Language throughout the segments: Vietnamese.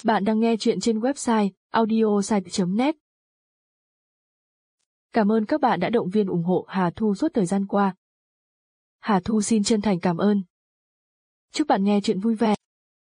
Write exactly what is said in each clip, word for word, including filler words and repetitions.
Bạn đang nghe chuyện trên website audiosite chấm net. Cảm ơn các bạn đã động viên ủng hộ Hà Thu suốt thời gian qua. Hà Thu xin chân thành cảm ơn. Chúc bạn nghe chuyện vui vẻ.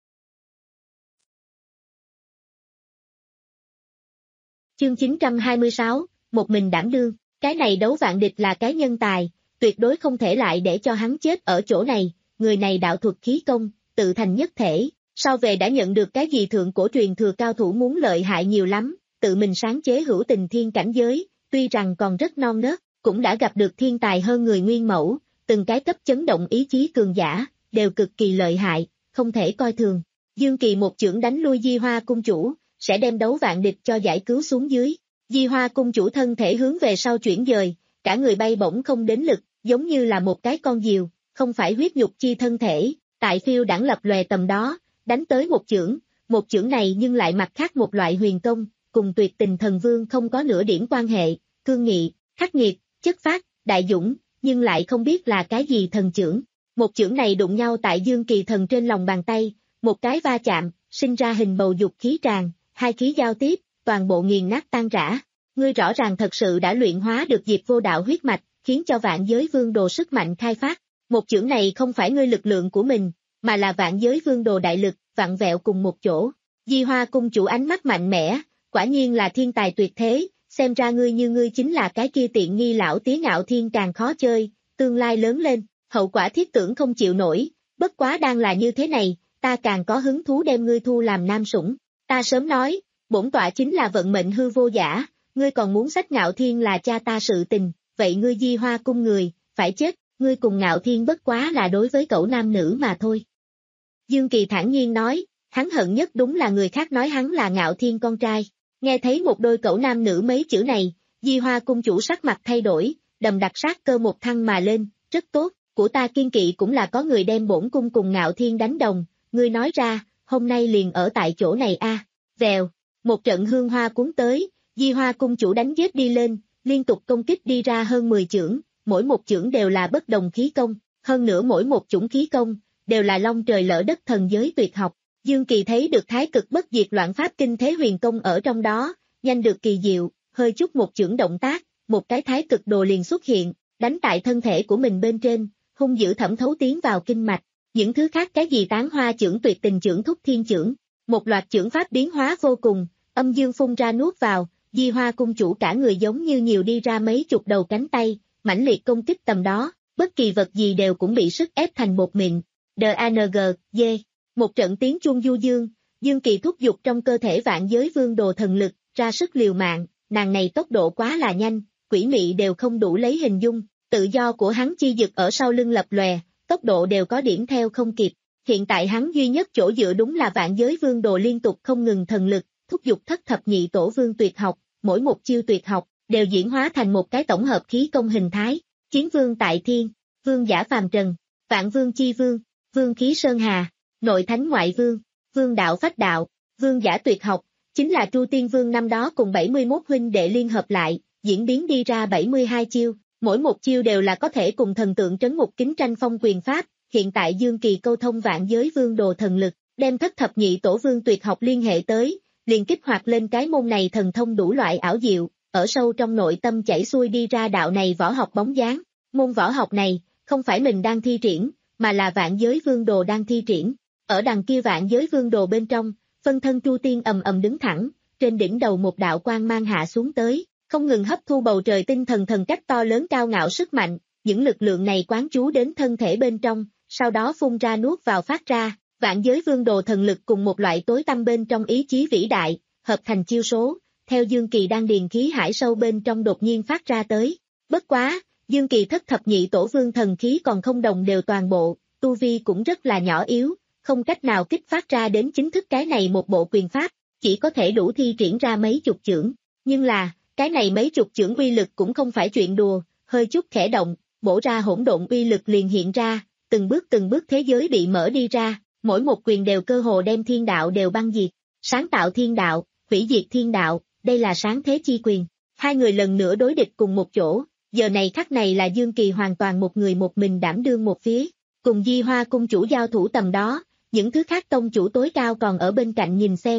Chương chín trăm hai mươi sáu, một mình đảm đương, cái này đấu vạn địch là cái nhân tài, tuyệt đối không thể lại để cho hắn chết ở chỗ này, người này đạo thuật khí công, tự thành nhất thể, sau về đã nhận được cái gì thượng cổ truyền thừa cao thủ muốn lợi hại nhiều lắm, tự mình sáng chế hữu tình thiên cảnh giới, tuy rằng còn rất non nớt, cũng đã gặp được thiên tài hơn người nguyên mẫu, từng cái cấp chấn động ý chí cường giả, đều cực kỳ lợi hại, không thể coi thường. Dương Kỳ một chưởng đánh lui Di Hoa cung chủ, sẽ đem đấu vạn địch cho giải cứu xuống dưới. Di Hoa cung chủ thân thể hướng về sau chuyển dời, cả người bay bổng không đến lực, giống như là một cái con diều, không phải huyết nhục chi thân thể, tại phiêu đãng lập lòe tầm đó, đánh tới một chưởng, một chưởng này nhưng lại mặt khác một loại huyền công, cùng tuyệt tình thần vương không có nửa điểm quan hệ, cương nghị, khắc nghiệt, chất phát, đại dũng, nhưng lại không biết là cái gì thần chưởng. Một chưởng này đụng nhau tại Dương Kỳ thần trên lòng bàn tay, một cái va chạm, sinh ra hình bầu dục khí tràn, hai khí giao tiếp, toàn bộ nghiền nát tan rã. Ngươi rõ ràng thật sự đã luyện hóa được Diệp Vô Đạo huyết mạch, khiến cho vạn giới vương đồ sức mạnh khai phát. Một chưởng này không phải ngươi lực lượng của mình, mà là vạn giới vương đồ đại lực, vặn vẹo cùng một chỗ. Di Hoa cung chủ ánh mắt mạnh mẽ, quả nhiên là thiên tài tuyệt thế, xem ra ngươi như ngươi chính là cái kia tiện nghi lão tía Ngạo Thiên càng khó chơi, tương lai lớn lên, hậu quả thiết tưởng không chịu nổi, bất quá đang là như thế này, ta càng có hứng thú đem ngươi thu làm nam sủng. Ta sớm nói, bổn tọa chính là vận mệnh hư vô giả, ngươi còn muốn sách Ngạo Thiên là cha ta sự tình, vậy ngươi Di Hoa cung người, phải chết, ngươi cùng Ngạo Thiên bất quá là đối với cậu nam nữ mà thôi. Dương Kỳ thản nhiên nói, hắn hận nhất đúng là người khác nói hắn là Ngạo Thiên con trai. Nghe thấy một đôi cậu nam nữ mấy chữ này, Di Hoa cung chủ sắc mặt thay đổi, đầm đặc sát cơ một thăng mà lên, rất tốt, của ta kiên kỵ cũng là có người đem bổn cung cùng Ngạo Thiên đánh đồng, ngươi nói ra, hôm nay liền ở tại chỗ này a. À. Vèo, một trận hương hoa cuốn tới, Di Hoa cung chủ đánh giết đi lên, liên tục công kích đi ra hơn mười chưởng, mỗi một chưởng đều là bất đồng khí công, hơn nữa mỗi một chủng khí công, đều là long trời lỡ đất thần giới tuyệt học. Dương Kỳ thấy được thái cực bất diệt loạn pháp kinh thế huyền công ở trong đó, nhanh được kỳ diệu, hơi chút một chưởng động tác, một cái thái cực đồ liền xuất hiện, đánh tại thân thể của mình bên trên, hung dữ thẩm thấu tiến vào kinh mạch, những thứ khác cái gì tán hoa chưởng tuyệt tình chưởng thúc thiên chưởng, một loạt chưởng pháp biến hóa vô cùng, âm dương phun ra nuốt vào, Di Hoa cung chủ cả người giống như nhiều đi ra mấy chục đầu cánh tay, mãnh liệt công kích tầm đó, bất kỳ vật gì đều cũng bị sức ép thành bột mịn. đê a en giê, dê. Một trận tiếng chuông du dương, Dương Kỳ thúc giục trong cơ thể vạn giới vương đồ thần lực, ra sức liều mạng, nàng này tốc độ quá là nhanh, quỷ mị đều không đủ lấy hình dung, tự do của hắn chi dực ở sau lưng lập lòe, tốc độ đều có điểm theo không kịp. Hiện tại hắn duy nhất chỗ dựa đúng là vạn giới vương đồ liên tục không ngừng thần lực, thúc giục thất thập nhị tổ vương tuyệt học, mỗi một chiêu tuyệt học, đều diễn hóa thành một cái tổng hợp khí công hình thái, chiến vương tại thiên, vương giả phàm trần, vạn vương chi vương, vương khí sơn hà. Nội thánh ngoại vương, vương đạo phách đạo, vương giả tuyệt học, chính là Tru Tiên Vương năm đó cùng bảy mươi mốt huynh đệ liên hợp lại, diễn biến đi ra bảy mươi hai chiêu, mỗi một chiêu đều là có thể cùng thần tượng trấn ngục kính tranh phong quyền pháp, hiện tại Dương Kỳ câu thông vạn giới vương đồ thần lực, đem thất thập nhị tổ vương tuyệt học liên hệ tới, liền kích hoạt lên cái môn này thần thông đủ loại ảo diệu, ở sâu trong nội tâm chảy xuôi đi ra đạo này võ học bóng dáng, môn võ học này, không phải mình đang thi triển, mà là vạn giới vương đồ đang thi triển. Ở đằng kia vạn giới vương đồ bên trong, phân thân Tru Tiên ầm ầm đứng thẳng, trên đỉnh đầu một đạo quang mang hạ xuống tới, không ngừng hấp thu bầu trời tinh thần thần cách to lớn cao ngạo sức mạnh, những lực lượng này quán trú đến thân thể bên trong, sau đó phun ra nuốt vào phát ra, vạn giới vương đồ thần lực cùng một loại tối tăm bên trong ý chí vĩ đại, hợp thành chiêu số, theo Dương Kỳ đang điền khí hải sâu bên trong đột nhiên phát ra tới. Bất quá, Dương Kỳ thất thập nhị tổ vương thần khí còn không đồng đều toàn bộ, tu vi cũng rất là nhỏ yếu. Không cách nào kích phát ra đến chính thức cái này một bộ quyền pháp, chỉ có thể đủ thi triển ra mấy chục chưởng, nhưng là, cái này mấy chục chưởng uy lực cũng không phải chuyện đùa, hơi chút khẽ động, bổ ra hỗn độn uy lực liền hiện ra, từng bước từng bước thế giới bị mở đi ra, mỗi một quyền đều cơ hồ đem thiên đạo đều băng diệt, sáng tạo thiên đạo, hủy diệt thiên đạo, đây là sáng thế chi quyền. Hai người lần nữa đối địch cùng một chỗ, giờ này khắc này là Dương Kỳ hoàn toàn một người một mình đảm đương một phía, cùng Di Hoa cung chủ giao thủ tầm đó. Những thứ khác tông chủ tối cao còn ở bên cạnh nhìn xem,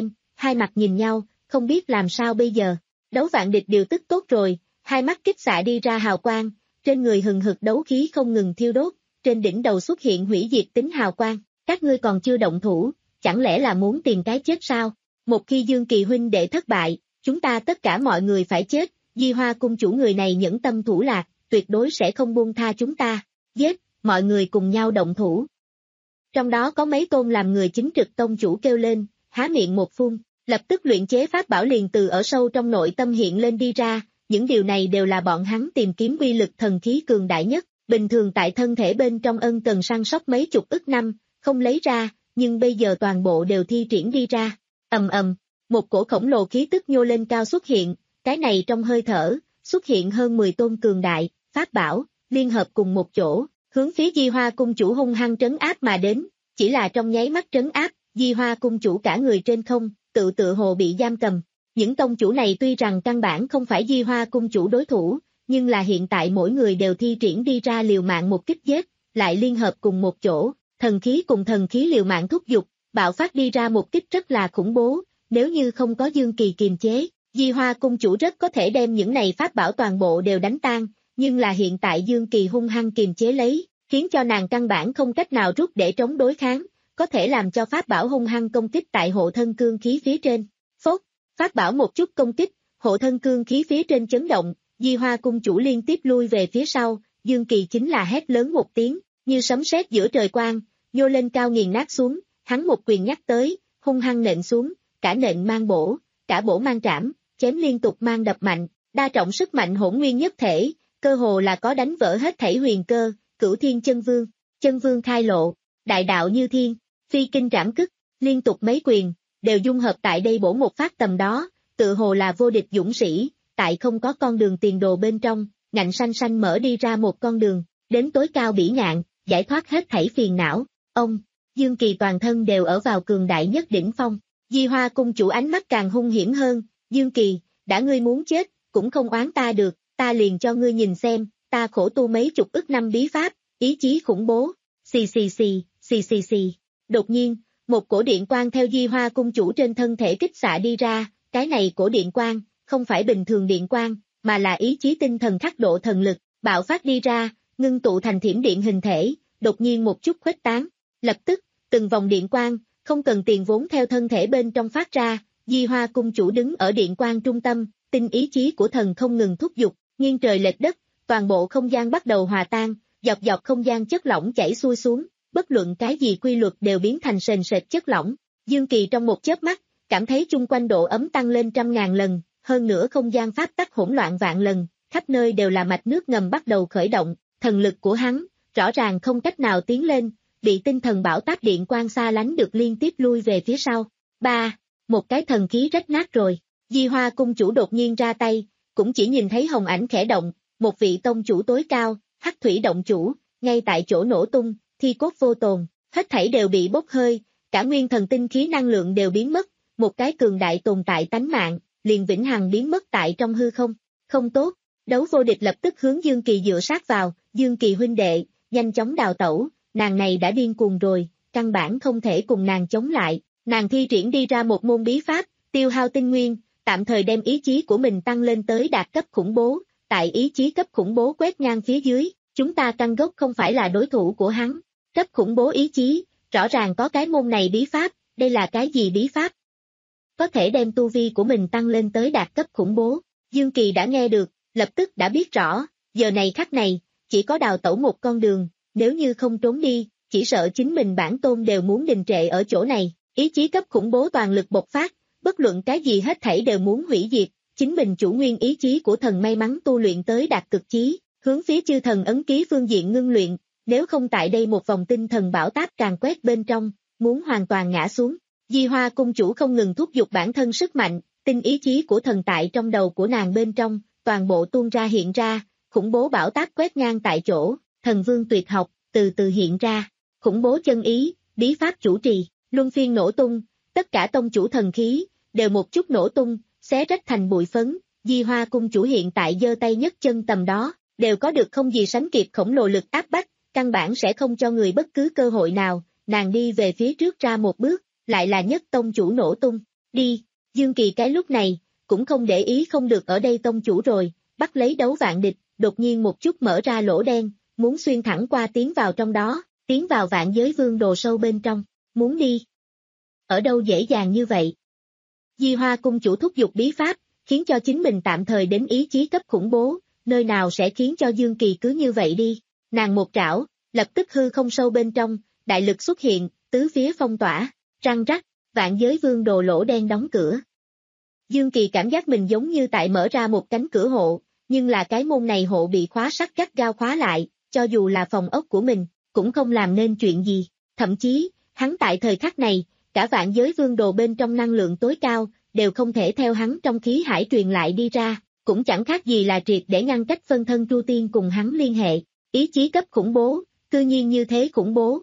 hai mặt nhìn nhau, không biết làm sao bây giờ. Đấu vạn địch điều tức tốt rồi, hai mắt kích xạ đi ra hào quang, trên người hừng hực đấu khí không ngừng thiêu đốt, trên đỉnh đầu xuất hiện hủy diệt tính hào quang. Các ngươi còn chưa động thủ, chẳng lẽ là muốn tìm cái chết sao? Một khi Dương Kỳ huynh đệ thất bại, chúng ta tất cả mọi người phải chết, Di Hoa cung chủ người này nhẫn tâm thủ lạc, tuyệt đối sẽ không buông tha chúng ta. Giết, mọi người cùng nhau động thủ. Trong đó có mấy tôn làm người chính trực tông chủ kêu lên, há miệng một phun, lập tức luyện chế pháp bảo liền từ ở sâu trong nội tâm hiện lên đi ra, những điều này đều là bọn hắn tìm kiếm uy lực thần khí cường đại nhất, bình thường tại thân thể bên trong ân cần săn sóc mấy chục ức năm, không lấy ra, nhưng bây giờ toàn bộ đều thi triển đi ra. Ầm ầm, một cổ khổng lồ khí tức nhô lên cao xuất hiện, cái này trong hơi thở, xuất hiện hơn mười tôn cường đại, pháp bảo, liên hợp cùng một chỗ, hướng phía Di Hoa cung chủ hung hăng trấn áp mà đến, chỉ là trong nháy mắt trấn áp, Di Hoa cung chủ cả người trên không, tự tự hồ bị giam cầm. Những tông chủ này tuy rằng căn bản không phải Di Hoa cung chủ đối thủ, nhưng là hiện tại mỗi người đều thi triển đi ra liều mạng một kích giết, lại liên hợp cùng một chỗ, thần khí cùng thần khí liều mạng thúc giục, bạo phát đi ra một kích rất là khủng bố, nếu như không có Dương Kỳ kiềm chế, Di Hoa cung chủ rất có thể đem những này pháp bảo toàn bộ đều đánh tan, nhưng là hiện tại Dương Kỳ hung hăng kiềm chế lấy, khiến cho nàng căn bản không cách nào rút để chống đối kháng, có thể làm cho pháp bảo hung hăng công kích tại hộ thân cương khí phía trên. Phốt, pháp bảo một chút công kích, hộ thân cương khí phía trên chấn động, Di Hoa cung chủ liên tiếp lui về phía sau, Dương Kỳ chính là hét lớn một tiếng, như sấm sét giữa trời quang, nhô lên cao nghiền nát xuống, hắn một quyền nhắc tới, hung hăng nện xuống, cả nện mang bổ, cả bổ mang trảm, chém liên tục mang đập mạnh, đa trọng sức mạnh hỗn nguyên nhất thể, cơ hồ là có đánh vỡ hết thảy huyền cơ, Cửu Thiên chân vương, chân vương khai lộ, đại đạo như thiên, phi kinh trảm cức, liên tục mấy quyền, đều dung hợp tại đây bổ một phát tầm đó, tự hồ là vô địch dũng sĩ, tại không có con đường tiền đồ bên trong, ngạnh sanh sanh mở đi ra một con đường, đến tối cao bỉ ngạn, giải thoát hết thảy phiền não. Ông, Dương Kỳ toàn thân đều ở vào cường đại nhất đỉnh phong, Di Hoa cung chủ ánh mắt càng hung hiểm hơn, Dương Kỳ, đã ngươi muốn chết, cũng không oán ta được, ta liền cho ngươi nhìn xem, ta khổ tu mấy chục ức năm bí pháp, ý chí khủng bố, xì xì xì, xì xì xì. Đột nhiên, một cổ điện quang theo Di Hoa cung chủ trên thân thể kích xạ đi ra, cái này cổ điện quang, không phải bình thường điện quang, mà là ý chí tinh thần khắc độ thần lực, bạo phát đi ra, ngưng tụ thành thiểm điện hình thể, đột nhiên một chút khuếch tán, lập tức, từng vòng điện quang, không cần tiền vốn theo thân thể bên trong phát ra, Di Hoa cung chủ đứng ở điện quang trung tâm, tinh ý chí của thần không ngừng thúc giục, nghiêng trời lệch đất, toàn bộ không gian bắt đầu hòa tan, dọc dọc không gian chất lỏng chảy xuôi xuống, bất luận cái gì quy luật đều biến thành sền sệt chất lỏng. Dương Kỳ trong một chớp mắt, cảm thấy chung quanh độ ấm tăng lên trăm ngàn lần, hơn nữa không gian pháp tắc hỗn loạn vạn lần, khắp nơi đều là mạch nước ngầm bắt đầu khởi động, thần lực của hắn, rõ ràng không cách nào tiến lên, bị tinh thần bão táp điện quang xa lánh được liên tiếp lui về phía sau. Ba, một cái thần khí rách nát rồi, Di Hoa cung chủ đột nhiên ra tay, cũng chỉ nhìn thấy hồng ảnh khẽ động, một vị tông chủ tối cao, Hắc Thủy động chủ, ngay tại chỗ nổ tung, thi cốt vô tồn, hết thảy đều bị bốc hơi, cả nguyên thần tinh khí năng lượng đều biến mất, một cái cường đại tồn tại tánh mạng, liền vĩnh hằng biến mất tại trong hư không. Không tốt, đấu vô địch lập tức hướng Dương Kỳ dựa sát vào, Dương Kỳ huynh đệ, nhanh chóng đào tẩu, nàng này đã điên cuồng rồi, căn bản không thể cùng nàng chống lại, nàng thi triển đi ra một môn bí pháp, tiêu hao tinh nguyên, tạm thời đem ý chí của mình tăng lên tới đạt cấp khủng bố, tại ý chí cấp khủng bố quét ngang phía dưới, chúng ta căn gốc không phải là đối thủ của hắn, cấp khủng bố ý chí, rõ ràng có cái môn này bí pháp, đây là cái gì bí pháp? Có thể đem tu vi của mình tăng lên tới đạt cấp khủng bố, Dương Kỳ đã nghe được, lập tức đã biết rõ, giờ này khắc này, chỉ có đào tẩu một con đường, nếu như không trốn đi, chỉ sợ chính mình bản tôn đều muốn đình trệ ở chỗ này, ý chí cấp khủng bố toàn lực bộc phát, bất luận cái gì hết thảy đều muốn hủy diệt, chính mình chủ nguyên ý chí của thần may mắn tu luyện tới đạt cực chí, hướng phía chư thần ấn ký phương diện ngưng luyện, nếu không tại đây một vòng tinh thần bão táp càng quét bên trong, muốn hoàn toàn ngã xuống. Di Hoa cung chủ không ngừng thúc giục bản thân sức mạnh, tinh ý chí của thần tại trong đầu của nàng bên trong, toàn bộ tuôn ra hiện ra, khủng bố bão táp quét ngang tại chỗ, thần vương tuyệt học, từ từ hiện ra, khủng bố chân ý, bí pháp chủ trì, luân phiên nổ tung, tất cả tông chủ thần khí, đều một chút nổ tung, xé rách thành bụi phấn, Di Hoa cung chủ hiện tại giơ tay nhất chân tầm đó, đều có được không gì sánh kịp khổng lồ lực áp bách, căn bản sẽ không cho người bất cứ cơ hội nào, nàng đi về phía trước ra một bước, lại là nhất tông chủ nổ tung, đi, Dương Kỳ cái lúc này, cũng không để ý không được ở đây tông chủ rồi, bắt lấy đấu vạn địch, đột nhiên một chút mở ra lỗ đen, muốn xuyên thẳng qua tiến vào trong đó, tiến vào vạn giới vương đồ sâu bên trong, muốn đi. Ở đâu dễ dàng như vậy? Di Hoa cung chủ thúc giục bí pháp, khiến cho chính mình tạm thời đến ý chí cấp khủng bố, nơi nào sẽ khiến cho Dương Kỳ cứ như vậy đi. Nàng một trảo, lập tức hư không sâu bên trong, đại lực xuất hiện, tứ phía phong tỏa, răng rắc, vạn giới vương đồ lỗ đen đóng cửa. Dương Kỳ cảm giác mình giống như tại mở ra một cánh cửa hộ, nhưng là cái môn này hộ bị khóa sắt gắt gao khóa lại, cho dù là phòng ốc của mình, cũng không làm nên chuyện gì. Thậm chí, hắn tại thời khắc này, cả vạn giới vương đồ bên trong năng lượng tối cao, đều không thể theo hắn trong khí hải truyền lại đi ra, cũng chẳng khác gì là triệt để ngăn cách phân thân Tru Tiên cùng hắn liên hệ. Ý chí cấp khủng bố, cư nhiên như thế khủng bố.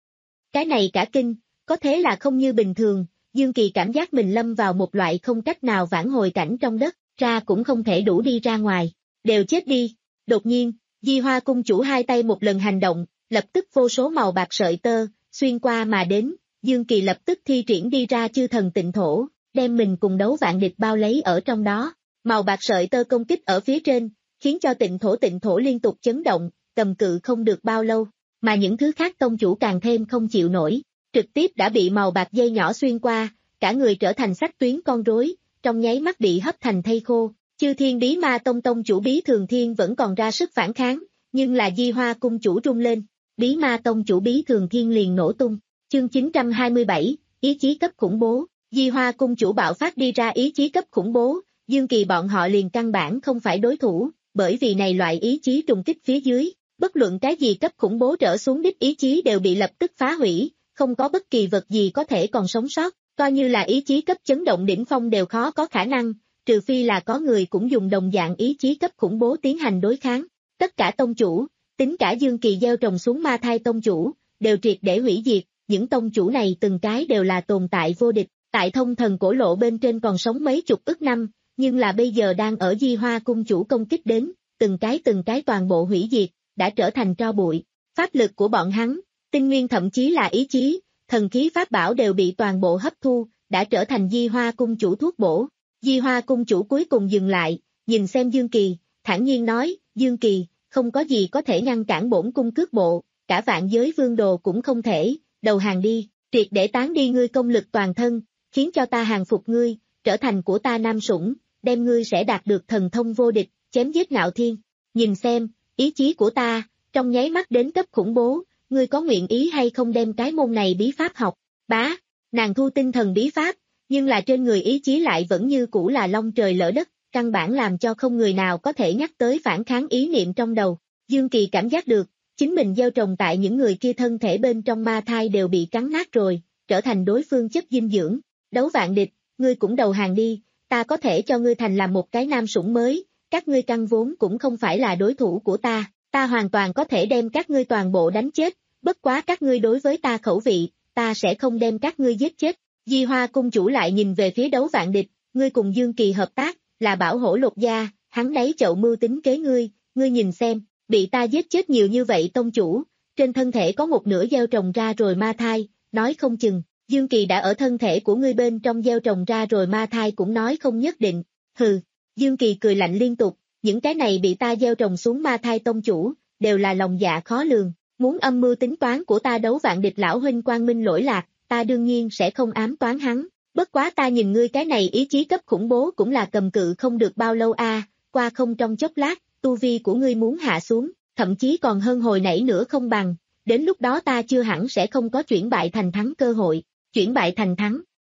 Cái này cả kinh, có thế là không như bình thường, Dương Kỳ cảm giác mình lâm vào một loại không cách nào vãn hồi cảnh trong đất, ra cũng không thể đủ đi ra ngoài, đều chết đi. Đột nhiên, Di Hoa cung chủ hai tay một lần hành động, lập tức vô số màu bạc sợi tơ, xuyên qua mà đến, Dương Kỳ lập tức thi triển đi ra chư thần tịnh thổ, đem mình cùng đấu vạn địch bao lấy ở trong đó, màu bạc sợi tơ công kích ở phía trên, khiến cho tịnh thổ tịnh thổ liên tục chấn động, cầm cự không được bao lâu, mà những thứ khác tông chủ càng thêm không chịu nổi, trực tiếp đã bị màu bạc dây nhỏ xuyên qua, cả người trở thành sắc tuyến con rối, trong nháy mắt bị hấp thành thây khô. Chư Thiên Bí Ma Tông tông chủ Bí Thường Thiên vẫn còn ra sức phản kháng, nhưng là Di Hoa cung chủ rung lên, Bí Ma tông chủ Bí Thường Thiên liền nổ tung. Chương chín trăm hai mươi bảy, ý chí cấp khủng bố, Di Hoa cung chủ bạo phát đi ra ý chí cấp khủng bố, Dương Kỳ bọn họ liền căn bản không phải đối thủ, bởi vì này loại ý chí trùng kích phía dưới, bất luận cái gì cấp khủng bố trở xuống đích ý chí đều bị lập tức phá hủy, không có bất kỳ vật gì có thể còn sống sót, coi như là ý chí cấp chấn động đỉnh phong đều khó có khả năng, trừ phi là có người cũng dùng đồng dạng ý chí cấp khủng bố tiến hành đối kháng. Tất cả tông chủ, tính cả Dương Kỳ gieo trồng xuống ma thai tông chủ, đều triệt để hủy diệt, những tông chủ này từng cái đều là tồn tại vô địch, tại thông thần cổ lộ bên trên còn sống mấy chục ức năm, nhưng là bây giờ đang ở Di Hoa cung chủ công kích đến, từng cái từng cái toàn bộ hủy diệt, đã trở thành tro bụi. Pháp lực của bọn hắn, tinh nguyên thậm chí là ý chí, thần khí pháp bảo đều bị toàn bộ hấp thu, đã trở thành Di Hoa cung chủ thuốc bổ. Di Hoa cung chủ cuối cùng dừng lại, nhìn xem Dương Kỳ, thản nhiên nói, Dương Kỳ, không có gì có thể ngăn cản bổn cung cước bộ, cả vạn giới vương đồ cũng không thể, đầu hàng đi, triệt để tán đi ngươi công lực toàn thân, khiến cho ta hàng phục ngươi, trở thành của ta nam sủng, đem ngươi sẽ đạt được thần thông vô địch, chém giết ngạo thiên. Nhìn xem, ý chí của ta, trong nháy mắt đến cấp khủng bố, ngươi có nguyện ý hay không đem cái môn này bí pháp học? Bá, nàng thu tinh thần bí pháp, nhưng là trên người ý chí lại vẫn như cũ là long trời lỡ đất, căn bản làm cho không người nào có thể nhắc tới phản kháng ý niệm trong đầu. Dương Kỳ cảm giác được, chính mình gieo trồng tại những người kia thân thể bên trong ma thai đều bị cắn nát rồi, trở thành đối phương chất dinh dưỡng. Đấu vạn địch, ngươi cũng đầu hàng đi, ta có thể cho ngươi thành làm một cái nam sủng mới, các ngươi căn vốn cũng không phải là đối thủ của ta, ta hoàn toàn có thể đem các ngươi toàn bộ đánh chết, bất quá các ngươi đối với ta khẩu vị, ta sẽ không đem các ngươi giết chết. Di Hoa cung chủ lại nhìn về phía đấu vạn địch, ngươi cùng Dương Kỳ hợp tác, là bảo hổ lột da, hắn đáy chậu mưu tính kế ngươi, ngươi nhìn xem, bị ta giết chết nhiều như vậy tông chủ, trên thân thể có một nửa gieo trồng ra rồi ma thai, nói không chừng, Dương Kỳ đã ở thân thể của ngươi bên trong gieo trồng ra rồi ma thai cũng nói không nhất định, hừ, Dương Kỳ cười lạnh liên tục, những cái này bị ta gieo trồng xuống ma thai tông chủ, đều là lòng dạ khó lường, muốn âm mưu tính toán của ta đấu vạn địch lão huynh quang minh lỗi lạc, ta đương nhiên sẽ không ám toán hắn, bất quá ta nhìn ngươi cái này ý chí cấp khủng bố cũng là cầm cự không được bao lâu a, qua không trong chốc lát, tu vi của ngươi muốn hạ xuống, thậm chí còn hơn hồi nãy nữa không bằng, đến lúc đó ta chưa hẳn sẽ không có chuyển bại thành thắng cơ hội, chuyển bại thành thắng.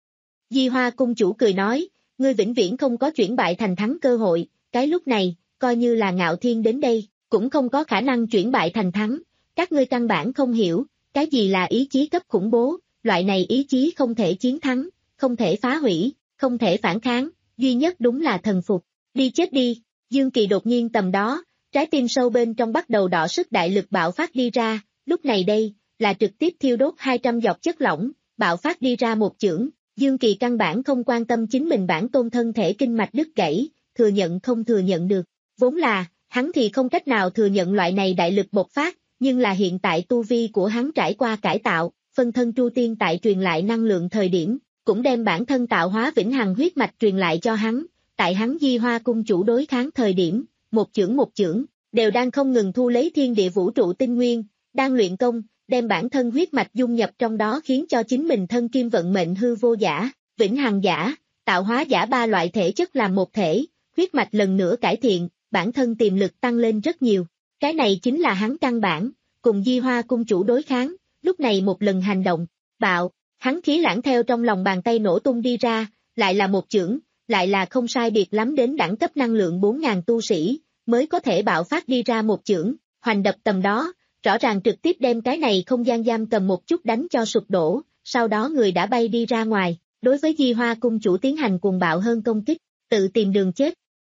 Di Hoa cung chủ cười nói, ngươi vĩnh viễn không có chuyển bại thành thắng cơ hội, cái lúc này, coi như là ngạo thiên đến đây, cũng không có khả năng chuyển bại thành thắng, các ngươi căn bản không hiểu, cái gì là ý chí cấp khủng bố, loại này ý chí không thể chiến thắng, không thể phá hủy, không thể phản kháng, duy nhất đúng là thần phục, đi chết đi. Dương Kỳ đột nhiên tầm đó, trái tim sâu bên trong bắt đầu đỏ sức đại lực bạo phát đi ra, lúc này đây, là trực tiếp thiêu đốt hai trăm giọt chất lỏng, bạo phát đi ra một chưởng, Dương Kỳ căn bản không quan tâm chính mình bản tôn thân thể kinh mạch đứt gãy, thừa nhận không thừa nhận được, vốn là, hắn thì không cách nào thừa nhận loại này đại lực bộc phát, nhưng là hiện tại tu vi của hắn trải qua cải tạo, phân thân Tru Tiên tại truyền lại năng lượng thời điểm, cũng đem bản thân tạo hóa vĩnh hằng huyết mạch truyền lại cho hắn, tại hắn Di Hoa cung chủ đối kháng thời điểm, một chưởng một chưởng, đều đang không ngừng thu lấy thiên địa vũ trụ tinh nguyên, đang luyện công, đem bản thân huyết mạch dung nhập trong đó khiến cho chính mình thân kim vận mệnh hư vô giả, vĩnh hằng giả, tạo hóa giả ba loại thể chất làm một thể, huyết mạch lần nữa cải thiện, bản thân tiềm lực tăng lên rất nhiều. Cái này chính là hắn căn bản, cùng Di Hoa cung chủ đối kháng, lúc này một lần hành động, bạo, hắn khí lãng theo trong lòng bàn tay nổ tung đi ra, lại là một chưởng, lại là không sai biệt lắm đến đẳng cấp năng lượng bốn nghìn tu sĩ, mới có thể bạo phát đi ra một chưởng, hoành đập tầm đó, rõ ràng trực tiếp đem cái này không gian giam cầm một chút đánh cho sụp đổ, sau đó người đã bay đi ra ngoài, đối với Di Hoa cung chủ tiến hành cuồng bạo hơn công kích, tự tìm đường chết.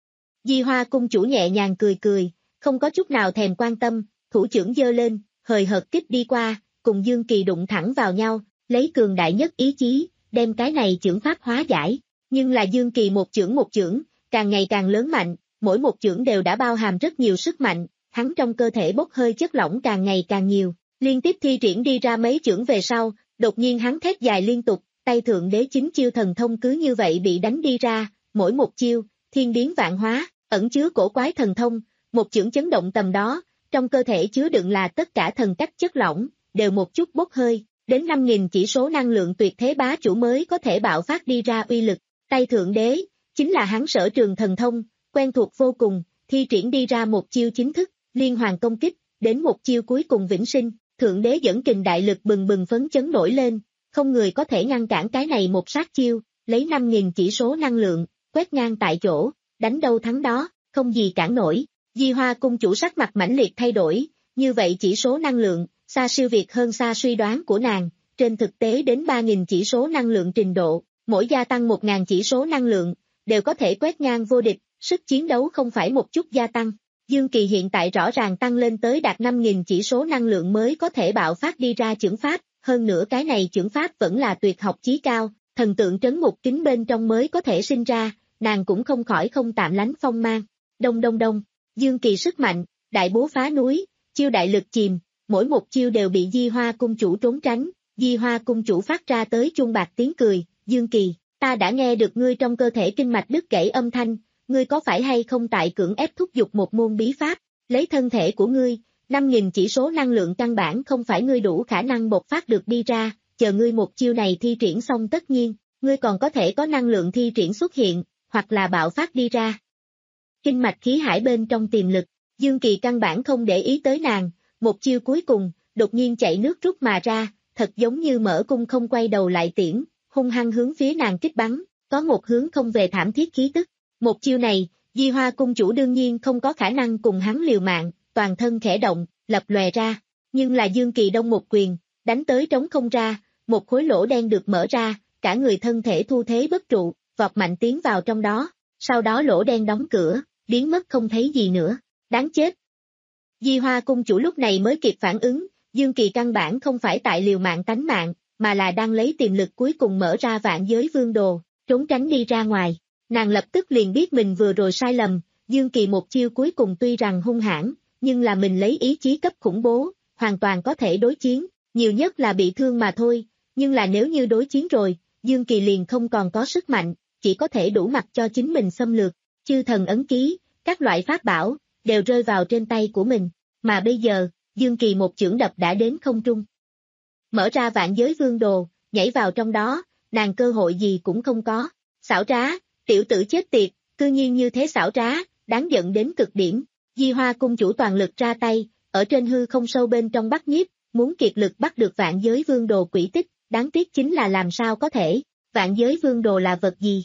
Di Hoa cung chủ nhẹ nhàng cười cười, không có chút nào thèm quan tâm, thủ chưởng giơ lên, hời hợt kích đi qua, cùng Dương Kỳ đụng thẳng vào nhau, lấy cường đại nhất ý chí, đem cái này chưởng pháp hóa giải. Nhưng là Dương Kỳ một chưởng một chưởng, càng ngày càng lớn mạnh, mỗi một chưởng đều đã bao hàm rất nhiều sức mạnh, hắn trong cơ thể bốc hơi chất lỏng càng ngày càng nhiều, liên tiếp thi triển đi ra mấy chưởng về sau, đột nhiên hắn thét dài liên tục, tay thượng đế chính chiêu thần thông cứ như vậy bị đánh đi ra, mỗi một chiêu, thiên biến vạn hóa, ẩn chứa cổ quái thần thông, một chưởng chấn động tầm đó, trong cơ thể chứa đựng là tất cả thần cách chất lỏng, đều một chút bốc hơi, đến năm nghìn chỉ số năng lượng tuyệt thế bá chủ mới có thể bạo phát đi ra uy lực, tay thượng đế, chính là hắn sở trường thần thông, quen thuộc vô cùng, thi triển đi ra một chiêu chính thức, liên hoàn công kích, đến một chiêu cuối cùng vĩnh sinh, thượng đế dẫn kình đại lực bừng bừng phấn chấn nổi lên, không người có thể ngăn cản cái này một sát chiêu, lấy năm nghìn chỉ số năng lượng, quét ngang tại chỗ, đánh đâu thắng đó, không gì cản nổi. Di Hoa cung chủ sắc mặt mãnh liệt thay đổi, như vậy chỉ số năng lượng, xa siêu việt hơn xa suy đoán của nàng, trên thực tế đến ba nghìn chỉ số năng lượng trình độ, mỗi gia tăng một nghìn chỉ số năng lượng, đều có thể quét ngang vô địch, sức chiến đấu không phải một chút gia tăng. Dương Kỳ hiện tại rõ ràng tăng lên tới đạt năm nghìn chỉ số năng lượng mới có thể bạo phát đi ra chưởng pháp, hơn nữa cái này chưởng pháp vẫn là tuyệt học chí cao, thần tượng trấn ngục kính bên trong mới có thể sinh ra, nàng cũng không khỏi không tạm lánh phong mang. Đông đông đông, Dương Kỳ sức mạnh, đại búa phá núi, chiêu đại lực chìm, mỗi một chiêu đều bị Di Hoa cung chủ trốn tránh, Di Hoa cung chủ phát ra tới chuông bạc tiếng cười, Dương Kỳ, ta đã nghe được ngươi trong cơ thể kinh mạch đứt gãy âm thanh, ngươi có phải hay không tại cưỡng ép thúc giục một môn bí pháp, lấy thân thể của ngươi, năm nghìn chỉ số năng lượng căn bản không phải ngươi đủ khả năng bộc phát được đi ra, chờ ngươi một chiêu này thi triển xong tất nhiên, ngươi còn có thể có năng lượng thi triển xuất hiện, hoặc là bạo phát đi ra. Kinh mạch khí hải bên trong tiềm lực, Dương Kỳ căn bản không để ý tới nàng, một chiêu cuối cùng, đột nhiên chạy nước rút mà ra, thật giống như mở cung không quay đầu lại tiễn, hung hăng hướng phía nàng kích bắn, có một hướng không về thảm thiết khí tức. Một chiêu này, Di Hoa cung chủ đương nhiên không có khả năng cùng hắn liều mạng, toàn thân khẽ động, lập lòe ra, nhưng là Dương Kỳ đông một quyền, đánh tới trống không ra, một khối lỗ đen được mở ra, cả người thân thể thu thế bất trụ, vọt mạnh tiến vào trong đó, sau đó lỗ đen đóng cửa, biến mất không thấy gì nữa, đáng chết. Di Hoa cung chủ lúc này mới kịp phản ứng, Dương Kỳ căn bản không phải tại liều mạng tánh mạng, mà là đang lấy tiềm lực cuối cùng mở ra vạn giới vương đồ, trốn tránh đi ra ngoài. Nàng lập tức liền biết mình vừa rồi sai lầm, Dương Kỳ một chiêu cuối cùng tuy rằng hung hãn, nhưng là mình lấy ý chí cấp khủng bố, hoàn toàn có thể đối chiến, nhiều nhất là bị thương mà thôi, nhưng là nếu như đối chiến rồi, Dương Kỳ liền không còn có sức mạnh, chỉ có thể đủ mặc cho chính mình xâm lược, chư thần ấn ký, các loại pháp bảo, đều rơi vào trên tay của mình, mà bây giờ, Dương Kỳ một chưởng đập đã đến không trung. Mở ra vạn giới vương đồ, nhảy vào trong đó, nàng cơ hội gì cũng không có, xảo trá. Tiểu tử chết tiệt, cư nhiên như thế xảo trá, đáng giận đến cực điểm. Di Hoa cung chủ toàn lực ra tay, ở trên hư không sâu bên trong bắt nhiếp, muốn kiệt lực bắt được vạn giới vương đồ quỷ tích, đáng tiếc chính là làm sao có thể, vạn giới vương đồ là vật gì?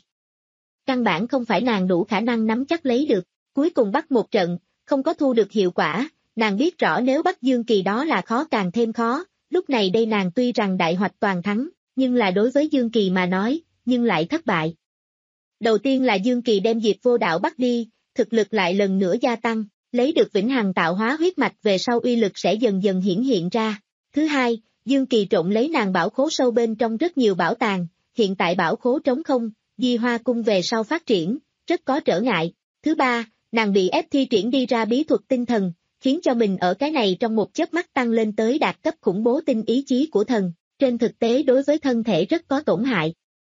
Căn bản không phải nàng đủ khả năng nắm chắc lấy được, cuối cùng bắt một trận, không có thu được hiệu quả, nàng biết rõ nếu bắt Dương Kỳ đó là khó càng thêm khó, lúc này đây nàng tuy rằng đại hoạch toàn thắng, nhưng là đối với Dương Kỳ mà nói, nhưng lại thất bại. Đầu tiên là Dương Kỳ đem Diệp Vô Đạo bắt đi, thực lực lại lần nữa gia tăng, lấy được vĩnh hằng tạo hóa huyết mạch về sau uy lực sẽ dần dần hiển hiện ra. Thứ hai, Dương Kỳ trộn lấy nàng bảo khố sâu bên trong rất nhiều bảo tàng, hiện tại bảo khố trống không, Di Hoa cung về sau phát triển, rất có trở ngại. Thứ ba, nàng bị ép thi triển đi ra bí thuật tinh thần, khiến cho mình ở cái này trong một chớp mắt tăng lên tới đạt cấp khủng bố tinh ý chí của thần, trên thực tế đối với thân thể rất có tổn hại.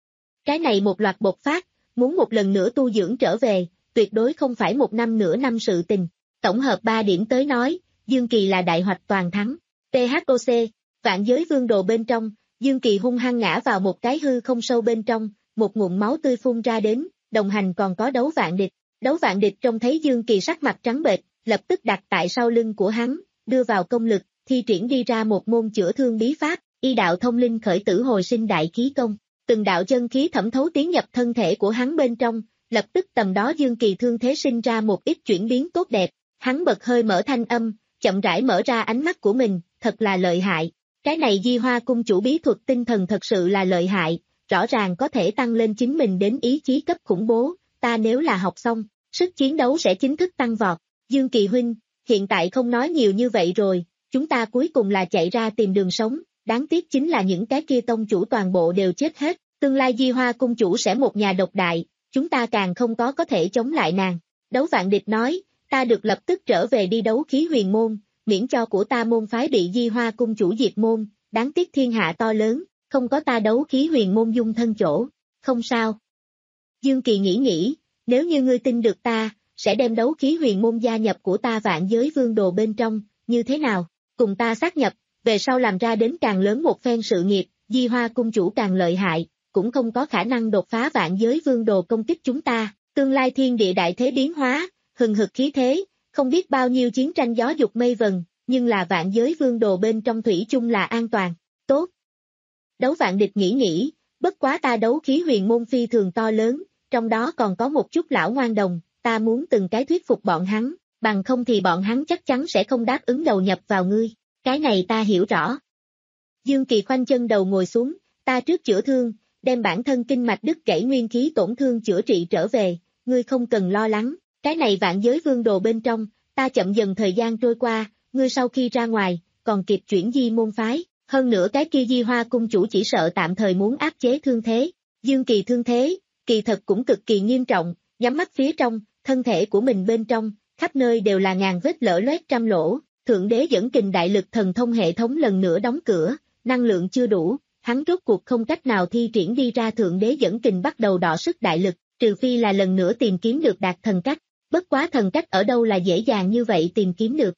Cái này một loạt bộc phát, muốn một lần nữa tu dưỡng trở về, tuyệt đối không phải một năm nửa năm sự tình. Tổng hợp ba điểm tới nói, Dương Kỳ là đại hoạch toàn thắng. tê hát ô xê, vạn giới vương đồ bên trong, Dương Kỳ hung hăng ngã vào một cái hư không sâu bên trong, một ngụm máu tươi phun ra đến, đồng hành còn có Đấu Vạn Địch. Đấu Vạn Địch trông thấy Dương Kỳ sắc mặt trắng bệch, lập tức đặt tại sau lưng của hắn, đưa vào công lực, thi triển đi ra một môn chữa thương bí pháp, y đạo thông linh khởi tử hồi sinh đại khí công. Từng đạo chân khí thẩm thấu tiến nhập thân thể của hắn bên trong, lập tức tầm đó Dương Kỳ thương thế sinh ra một ít chuyển biến tốt đẹp, hắn bật hơi mở thanh âm, chậm rãi mở ra ánh mắt của mình, thật là lợi hại. Cái này Di Hoa cung chủ bí thuật tinh thần thật sự là lợi hại, rõ ràng có thể tăng lên chính mình đến ý chí cấp khủng bố, ta nếu là học xong, sức chiến đấu sẽ chính thức tăng vọt. Dương Kỳ huynh, hiện tại không nói nhiều như vậy rồi, chúng ta cuối cùng là chạy ra tìm đường sống, đáng tiếc chính là những cái kia tông chủ toàn bộ đều chết hết, tương lai Di Hoa cung chủ sẽ một nhà độc đại, chúng ta càng không có có thể chống lại nàng. Đấu Vạn Địch nói, ta được lập tức trở về đi đấu khí huyền môn, miễn cho của ta môn phái bị Di Hoa cung chủ diệt môn, đáng tiếc thiên hạ to lớn, không có ta đấu khí huyền môn dung thân chỗ, không sao. Dương Kỳ nghĩ nghĩ, nếu như ngươi tin được ta, sẽ đem đấu khí huyền môn gia nhập của ta vạn giới vương đồ bên trong, như thế nào, cùng ta sát nhập, về sau làm ra đến càng lớn một phen sự nghiệp, Di Hoa cung chủ càng lợi hại, cũng không có khả năng đột phá vạn giới vương đồ công kích chúng ta, tương lai thiên địa đại thế biến hóa, hừng hực khí thế, không biết bao nhiêu chiến tranh gió dục mây vần, nhưng là vạn giới vương đồ bên trong thủy chung là an toàn, tốt. Đấu Vạn Địch nghĩ nghĩ, bất quá ta đấu khí huyền môn phi thường to lớn, trong đó còn có một chút lão ngoan đồng, ta muốn từng cái thuyết phục bọn hắn, bằng không thì bọn hắn chắc chắn sẽ không đáp ứng đầu nhập vào ngươi, cái này ta hiểu rõ. Dương Kỳ khoanh chân đầu ngồi xuống, ta trước chữa thương, đem bản thân kinh mạch đứt gãy nguyên khí tổn thương chữa trị trở về, ngươi không cần lo lắng, cái này vạn giới vương đồ bên trong, ta chậm dần thời gian trôi qua, ngươi sau khi ra ngoài, còn kịp chuyển di môn phái, hơn nữa cái kia Di Hoa cung chủ chỉ sợ tạm thời muốn áp chế thương thế, Dương Kỳ thương thế, kỳ thật cũng cực kỳ nghiêm trọng, nhắm mắt phía trong, thân thể của mình bên trong, khắp nơi đều là ngàn vết lở loét trăm lỗ, thượng đế dẫn kình đại lực thần thông hệ thống lần nữa đóng cửa, năng lượng chưa đủ, hắn rốt cuộc không cách nào thi triển đi ra thượng đế dẫn kình bắt đầu đọ sức đại lực, trừ phi là lần nữa tìm kiếm được đạt thần cách, bất quá thần cách ở đâu là dễ dàng như vậy tìm kiếm được.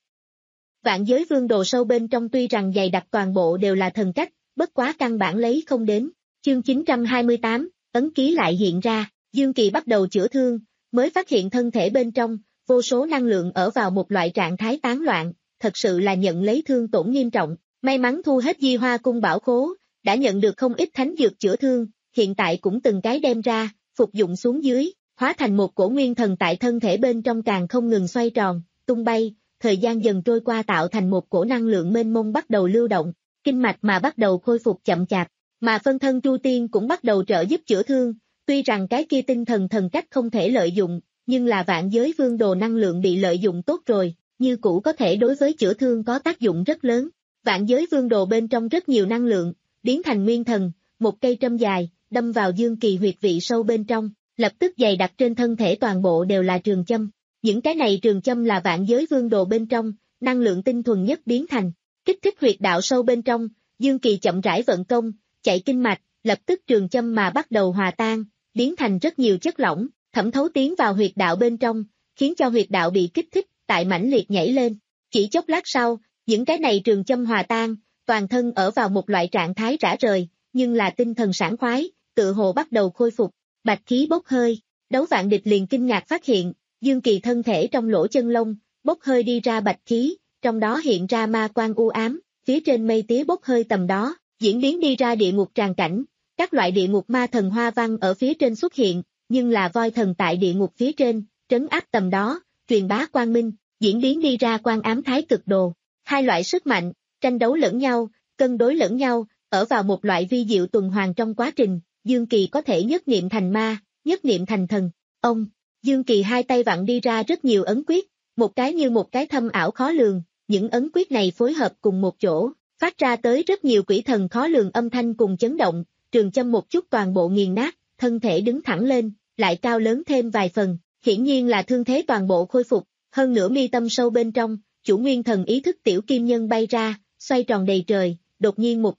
Vạn giới vương đồ sâu bên trong tuy rằng dày đặc toàn bộ đều là thần cách, bất quá căn bản lấy không đến. Chương chín trăm hai mươi tám, ấn ký lại hiện ra, Dương Kỳ bắt đầu chữa thương, mới phát hiện thân thể bên trong, vô số năng lượng ở vào một loại trạng thái tán loạn, thật sự là nhận lấy thương tổn nghiêm trọng, may mắn thu hết Di Hoa cung bảo khố, đã nhận được không ít thánh dược chữa thương, hiện tại cũng từng cái đem ra, phục dụng xuống dưới, hóa thành một cổ nguyên thần tại thân thể bên trong càng không ngừng xoay tròn, tung bay, thời gian dần trôi qua tạo thành một cổ năng lượng mênh mông bắt đầu lưu động, kinh mạch mà bắt đầu khôi phục chậm chạp, mà phân thân Chu Tiên cũng bắt đầu trợ giúp chữa thương, tuy rằng cái kia tinh thần thần cách không thể lợi dụng, nhưng là vạn giới vương đồ năng lượng bị lợi dụng tốt rồi, như cũ có thể đối với chữa thương có tác dụng rất lớn, vạn giới vương đồ bên trong rất nhiều năng lượng, biến thành nguyên thần, một cây trâm dài, đâm vào Dương Kỳ huyệt vị sâu bên trong, lập tức dày đặc trên thân thể toàn bộ đều là trường châm. Những cái này trường châm là vạn giới vương đồ bên trong, năng lượng tinh thuần nhất biến thành, kích thích huyệt đạo sâu bên trong, Dương Kỳ chậm rãi vận công, chạy kinh mạch, lập tức trường châm mà bắt đầu hòa tan, biến thành rất nhiều chất lỏng, thẩm thấu tiến vào huyệt đạo bên trong, khiến cho huyệt đạo bị kích thích, tại mãnh liệt nhảy lên. Chỉ chốc lát sau, những cái này trường châm hòa tan, toàn thân ở vào một loại trạng thái rã rời, nhưng là tinh thần sảng khoái, tự hồ bắt đầu khôi phục, bạch khí bốc hơi, Đấu Vạn Địch liền kinh ngạc phát hiện, Dương Kỳ thân thể trong lỗ chân lông, bốc hơi đi ra bạch khí, trong đó hiện ra ma quang u ám, phía trên mây tía bốc hơi tầm đó, diễn biến đi ra địa ngục tràn cảnh, các loại địa ngục ma thần hoa văn ở phía trên xuất hiện, nhưng là voi thần tại địa ngục phía trên, trấn áp tầm đó, truyền bá quang minh, diễn biến đi ra quang ám thái cực đồ. Hai loại sức mạnh, tranh đấu lẫn nhau, cân đối lẫn nhau, ở vào một loại vi diệu tuần hoàn trong quá trình, Dương Kỳ có thể nhất niệm thành ma, nhất niệm thành thần. Ông, Dương Kỳ hai tay vặn đi ra rất nhiều ấn quyết, một cái như một cái thâm ảo khó lường, những ấn quyết này phối hợp cùng một chỗ, phát ra tới rất nhiều quỷ thần khó lường âm thanh cùng chấn động, trường châm một chút toàn bộ nghiền nát, thân thể đứng thẳng lên, lại cao lớn thêm vài phần, hiển nhiên là thương thế toàn bộ khôi phục, hơn nữa mi tâm sâu bên trong, chủ nguyên thần ý thức tiểu kim nhân bay ra, xoay tròn đầy trời, đột nhiên một chút,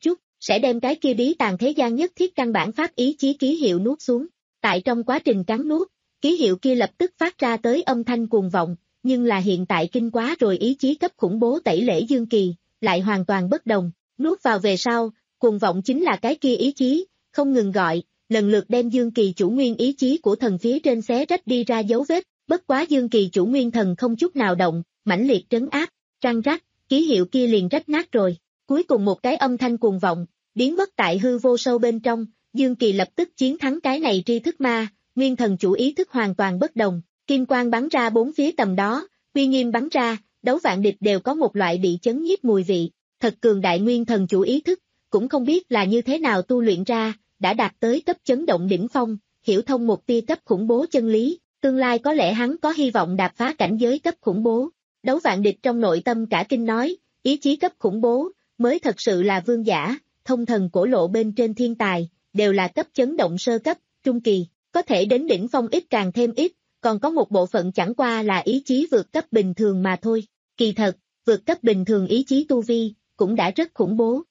sẽ đem cái kia bí tàng thế gian nhất thiết căn bản pháp ý chí ký hiệu nuốt xuống. Tại trong quá trình cắn nuốt, ký hiệu kia lập tức phát ra tới âm thanh cuồng vọng, nhưng là hiện tại kinh quá rồi ý chí cấp khủng bố tẩy lễ Dương Kỳ, lại hoàn toàn bất đồng, nuốt vào về sau, cuồng vọng chính là cái kia ý chí, không ngừng gọi, lần lượt đem Dương Kỳ chủ nguyên ý chí của thần phía trên xé rách đi ra dấu vết, bất quá Dương Kỳ chủ nguyên thần không chút nào động, mãnh liệt trấn áp, răng rắc, ký hiệu kia liền rách nát rồi, cuối cùng một cái âm thanh cuồng vọng, biến mất tại hư vô sâu bên trong, Dương Kỳ lập tức chiến thắng cái này tri thức ma, nguyên thần chủ ý thức hoàn toàn bất đồng, kim quang bắn ra bốn phía tầm đó, uy nghiêm bắn ra, đấu vạn địch đều có một loại bị chấn nhiếp mùi vị, thật cường đại nguyên thần chủ ý thức, cũng không biết là như thế nào tu luyện ra, đã đạt tới cấp chấn động đỉnh phong, hiểu thông một tia cấp khủng bố chân lý, tương lai có lẽ hắn có hy vọng đạp phá cảnh giới cấp khủng bố. Đấu vạn địch trong nội tâm cả kinh nói, ý chí cấp khủng bố, mới thật sự là vương giả, thông thần cổ lộ bên trên thiên tài, đều là cấp chấn động sơ cấp, trung kỳ, có thể đến đỉnh phong ít càng thêm ít, còn có một bộ phận chẳng qua là ý chí vượt cấp bình thường mà thôi. Kỳ thật, vượt cấp bình thường ý chí tu vi, cũng đã rất khủng bố.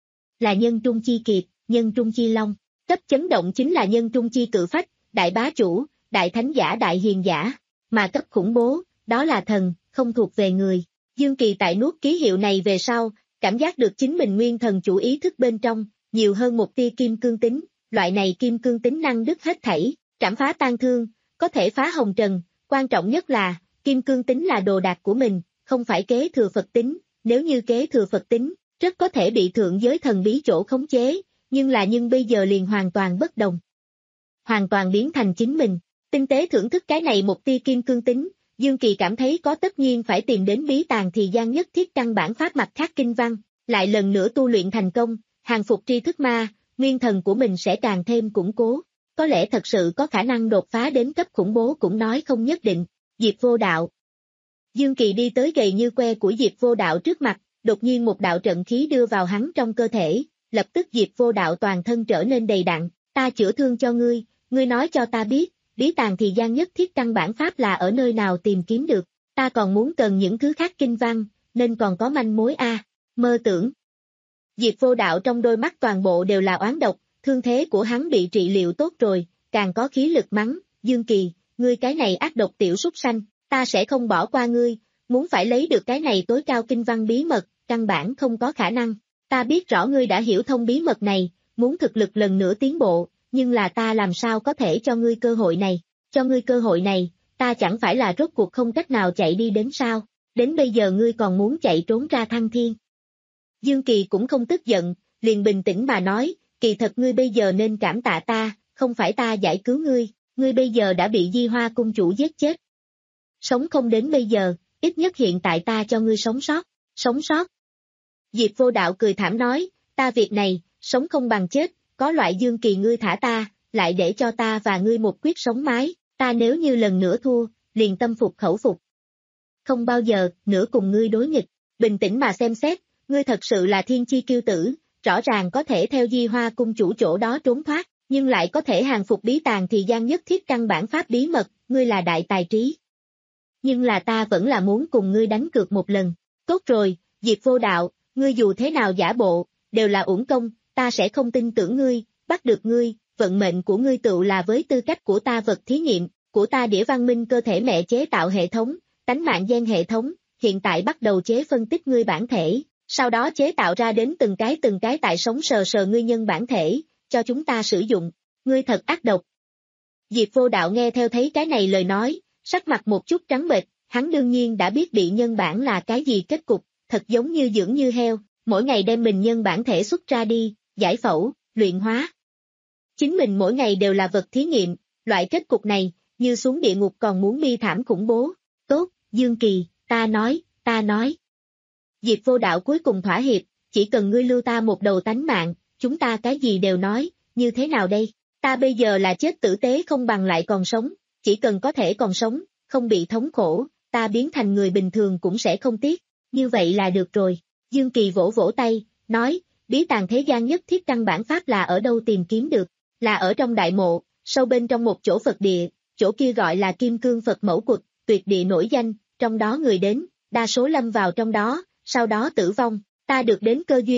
Là nhân trung chi kiệt, nhân trung chi long, cấp chấn động chính là nhân trung chi cự phách, đại bá chủ, đại thánh giả đại hiền giả, mà cấp khủng bố, đó là thần, không thuộc về người. Dương Kỳ tại nuốt ký hiệu này về sau, cảm giác được chính mình nguyên thần chủ ý thức bên trong, nhiều hơn một tia kim cương tính, loại này kim cương tính năng đứt hết thảy, trảm phá tan thương, có thể phá hồng trần, quan trọng nhất là, kim cương tính là đồ đạc của mình, không phải kế thừa Phật tính, nếu như kế thừa Phật tính, rất có thể bị thượng giới thần bí chỗ khống chế, nhưng là nhưng bây giờ liền hoàn toàn bất đồng. Hoàn toàn biến thành chính mình, tinh tế thưởng thức cái này một tia kim cương tính, Dương Kỳ cảm thấy có tất nhiên phải tìm đến bí tàng thì gian nhất thiết căn bản pháp mặt khác kinh văn, lại lần nữa tu luyện thành công, hàng phục tri thức ma, nguyên thần của mình sẽ càng thêm củng cố, có lẽ thật sự có khả năng đột phá đến cấp khủng bố cũng nói không nhất định. Diệp Vô Đạo. Dương Kỳ đi tới gầy như que của Diệp Vô Đạo trước mặt, đột nhiên một đạo trận khí đưa vào hắn trong cơ thể, lập tức Diệp Vô Đạo toàn thân trở nên đầy đặn, ta chữa thương cho ngươi, ngươi nói cho ta biết, bí tàng thì gian nhất thiết căn bản pháp là ở nơi nào tìm kiếm được, ta còn muốn cần những thứ khác kinh văn, nên còn có manh mối a. À. Mơ tưởng. Diệp Vô Đạo trong đôi mắt toàn bộ đều là oán độc, thương thế của hắn bị trị liệu tốt rồi, càng có khí lực mắng, Dương Kỳ, ngươi cái này ác độc tiểu súc sanh, ta sẽ không bỏ qua ngươi, muốn phải lấy được cái này tối cao kinh văn bí mật, căn bản không có khả năng, ta biết rõ ngươi đã hiểu thông bí mật này, muốn thực lực lần nữa tiến bộ, nhưng là ta làm sao có thể cho ngươi cơ hội này, cho ngươi cơ hội này, ta chẳng phải là rốt cuộc không cách nào chạy đi đến sao, đến bây giờ ngươi còn muốn chạy trốn ra thăng thiên. Dương Kỳ cũng không tức giận, liền bình tĩnh mà nói, kỳ thật ngươi bây giờ nên cảm tạ ta, không phải ta giải cứu ngươi, ngươi bây giờ đã bị Di Hoa cung chủ giết chết. Sống không đến bây giờ, ít nhất hiện tại ta cho ngươi sống sót, sống sót. Diệp Vô Đạo cười thảm nói, ta việc này, sống không bằng chết, có loại Dương Kỳ ngươi thả ta, lại để cho ta và ngươi một quyết sống mái, ta nếu như lần nữa thua, liền tâm phục khẩu phục. Không bao giờ, nữa cùng ngươi đối nghịch, bình tĩnh mà xem xét, ngươi thật sự là thiên chi kiêu tử, rõ ràng có thể theo Di Hoa cung chủ chỗ đó trốn thoát, nhưng lại có thể hàng phục bí tàng thì gian nhất thiết căn bản pháp bí mật, ngươi là đại tài trí. Nhưng là ta vẫn là muốn cùng ngươi đánh cược một lần. Tốt rồi, Diệp Vô Đạo, ngươi dù thế nào giả bộ, đều là uổng công, ta sẽ không tin tưởng ngươi, bắt được ngươi, vận mệnh của ngươi tựu là với tư cách của ta vật thí nghiệm, của ta đĩa văn minh cơ thể mẹ chế tạo hệ thống, tánh mạng gen hệ thống, hiện tại bắt đầu chế phân tích ngươi bản thể, sau đó chế tạo ra đến từng cái từng cái tại sống sờ sờ ngươi nhân bản thể, cho chúng ta sử dụng, ngươi thật ác độc. Diệp Vô Đạo nghe theo thấy cái này lời nói, sắc mặt một chút trắng bệch, hắn đương nhiên đã biết bị nhân bản là cái gì kết cục, thật giống như dưỡng như heo, mỗi ngày đem mình nhân bản thể xuất ra đi, giải phẫu, luyện hóa. Chính mình mỗi ngày đều là vật thí nghiệm, loại kết cục này, như xuống địa ngục còn muốn bi thảm khủng bố. Tốt, Dương Kỳ, ta nói, ta nói. Diệp Vô Đạo cuối cùng thỏa hiệp, chỉ cần ngươi lưu ta một đầu tánh mạng, chúng ta cái gì đều nói, như thế nào đây? Ta bây giờ là chết tử tế không bằng lại còn sống, chỉ cần có thể còn sống, không bị thống khổ, ta biến thành người bình thường cũng sẽ không tiếc, như vậy là được rồi. Dương Kỳ vỗ vỗ tay, nói, bí tàng thế gian nhất thiết căn bản pháp là ở đâu tìm kiếm được, là ở trong đại mộ, sâu bên trong một chỗ Phật địa, chỗ kia gọi là Kim Cương Phật Mẫu Cụt, tuyệt địa nổi danh, trong đó người đến, đa số lâm vào trong đó, sau đó tử vong, ta được đến cơ duyên,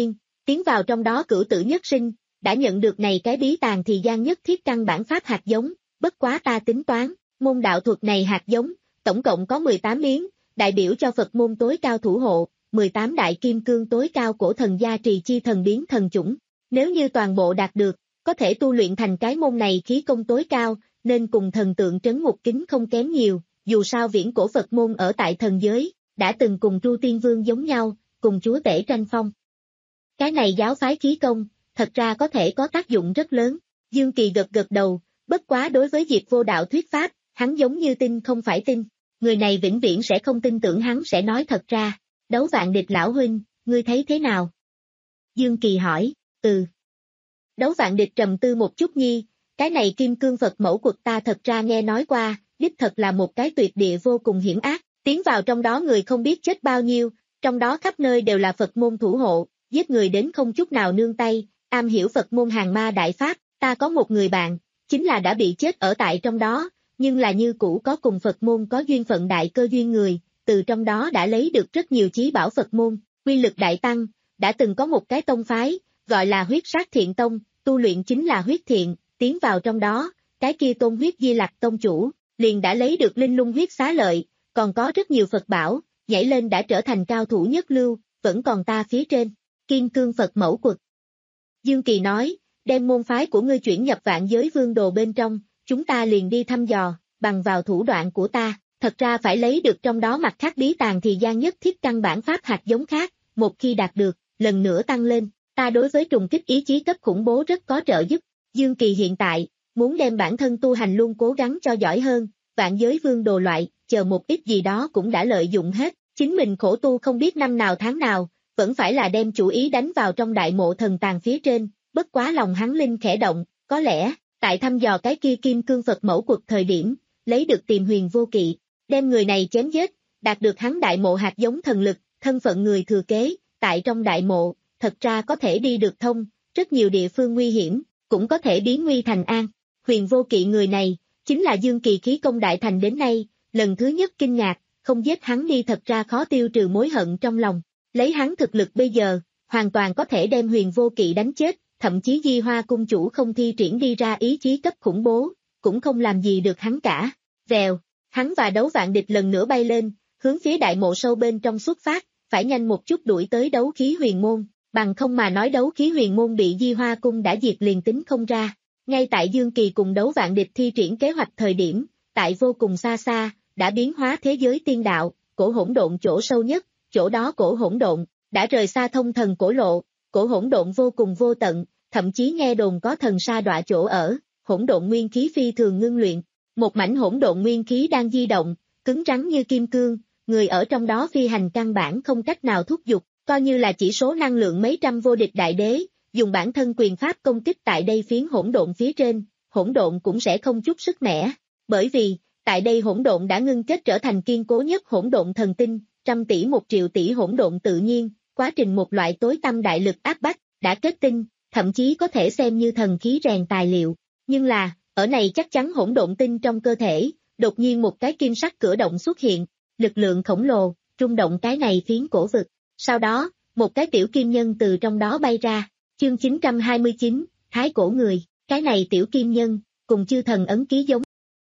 tiến vào trong đó cửu tử nhất sinh, đã nhận được này cái bí tàng thì gian nhất thiết căn bản pháp hạt giống, bất quá ta tính toán, môn đạo thuật này hạt giống, tổng cộng có mười tám miếng, đại biểu cho Phật môn tối cao thủ hộ, mười tám đại kim cương tối cao cổ thần gia trì chi thần biến thần chủng. Nếu như toàn bộ đạt được, có thể tu luyện thành cái môn này khí công tối cao, nên cùng thần tượng trấn ngục kính không kém nhiều, dù sao viễn cổ Phật môn ở tại thần giới, đã từng cùng Tru Tiên Vương giống nhau, cùng chúa tể tranh phong. Cái này giáo phái khí công, thật ra có thể có tác dụng rất lớn. Dương Kỳ gật gật đầu, bất quá đối với Diệp Vô Đạo thuyết pháp, hắn giống như tin không phải tin. Người này vĩnh viễn sẽ không tin tưởng hắn sẽ nói thật ra. Đấu Vạn Địch lão huynh, ngươi thấy thế nào? Dương Kỳ hỏi, ừ. Đấu Vạn Địch trầm tư một chút nhi, cái này kim cương Phật mẫu quật ta thật ra nghe nói qua, đích thật là một cái tuyệt địa vô cùng hiểm ác, tiến vào trong đó người không biết chết bao nhiêu, trong đó khắp nơi đều là Phật môn thủ hộ, giết người đến không chút nào nương tay, am hiểu Phật môn hàng ma đại pháp, ta có một người bạn, chính là đã bị chết ở tại trong đó, nhưng là như cũ có cùng Phật môn có duyên phận đại cơ duyên người, từ trong đó đã lấy được rất nhiều chí bảo Phật môn, uy lực đại tăng, đã từng có một cái tông phái, gọi là huyết sát thiện tông, tu luyện chính là huyết thiện, tiến vào trong đó, cái kia tôn huyết di lặc tông chủ, liền đã lấy được linh lung huyết xá lợi, còn có rất nhiều Phật bảo, nhảy lên đã trở thành cao thủ nhất lưu, vẫn còn ta phía trên, kim cương Phật mẫu quật. Dương Kỳ nói, đem môn phái của ngươi chuyển nhập vạn giới vương đồ bên trong, chúng ta liền đi thăm dò, bằng vào thủ đoạn của ta, thật ra phải lấy được trong đó mặt khác bí tàng thì gian nhất thiết căn bản pháp hạt giống khác, một khi đạt được, lần nữa tăng lên, ta đối với trùng kích ý chí cấp khủng bố rất có trợ giúp. Dương Kỳ hiện tại, muốn đem bản thân tu hành luôn cố gắng cho giỏi hơn, vạn giới vương đồ loại, chờ một ít gì đó cũng đã lợi dụng hết, chính mình khổ tu không biết năm nào tháng nào, vẫn phải là đem chủ ý đánh vào trong đại mộ thần tàng phía trên, bất quá lòng hắn linh khẽ động, có lẽ, tại thăm dò cái kia kim cương Phật mẫu cuộc thời điểm, lấy được tìm huyền vô kỵ, đem người này chém giết, đạt được hắn đại mộ hạt giống thần lực, thân phận người thừa kế, tại trong đại mộ, thật ra có thể đi được thông, rất nhiều địa phương nguy hiểm, cũng có thể biến nguy thành an. Huyền vô kỵ người này, chính là Dương Kỳ khí công đại thành đến nay, lần thứ nhất kinh ngạc, không giết hắn đi thật ra khó tiêu trừ mối hận trong lòng. Lấy hắn thực lực bây giờ, hoàn toàn có thể đem huyền vô kỵ đánh chết, thậm chí Di Hoa cung chủ không thi triển đi ra ý chí cấp khủng bố, cũng không làm gì được hắn cả. Vèo, hắn và Đấu Vạn Địch lần nữa bay lên, hướng phía đại mộ sâu bên trong xuất phát, phải nhanh một chút đuổi tới đấu khí huyền môn, bằng không mà nói đấu khí huyền môn bị Di Hoa cung đã diệt liền tính không ra. Ngay tại Dương Kỳ cùng Đấu Vạn Địch thi triển kế hoạch thời điểm, tại vô cùng xa xa, đã biến hóa thế giới tiên đạo, cổ hỗn độn chỗ sâu nhất, chỗ đó cổ hỗn độn, đã rời xa thông thần cổ lộ, cổ hỗn độn vô cùng vô tận, thậm chí nghe đồn có thần sa đọa chỗ ở, hỗn độn nguyên khí phi thường ngưng luyện, một mảnh hỗn độn nguyên khí đang di động, cứng rắn như kim cương, người ở trong đó phi hành căn bản không cách nào thúc giục, coi như là chỉ số năng lượng mấy trăm vô địch đại đế, dùng bản thân quyền pháp công kích tại đây phiến hỗn độn phía trên, hỗn độn cũng sẽ không chút sức mẻ, bởi vì, tại đây hỗn độn đã ngưng kết trở thành kiên cố nhất hỗn độn thần tinh, trăm tỷ một triệu tỷ hỗn độn tự nhiên, quá trình một loại tối tâm đại lực áp bách, đã kết tinh, thậm chí có thể xem như thần khí rèn tài liệu, nhưng là, ở này chắc chắn hỗn độn tinh trong cơ thể, đột nhiên một cái kim sắc cửa động xuất hiện, lực lượng khổng lồ, rung động cái này phiến cổ vực, sau đó, một cái tiểu kim nhân từ trong đó bay ra, chương chín trăm hai mươi chín, Thái cổ người, cái này tiểu kim nhân, cùng chư thần ấn ký giống.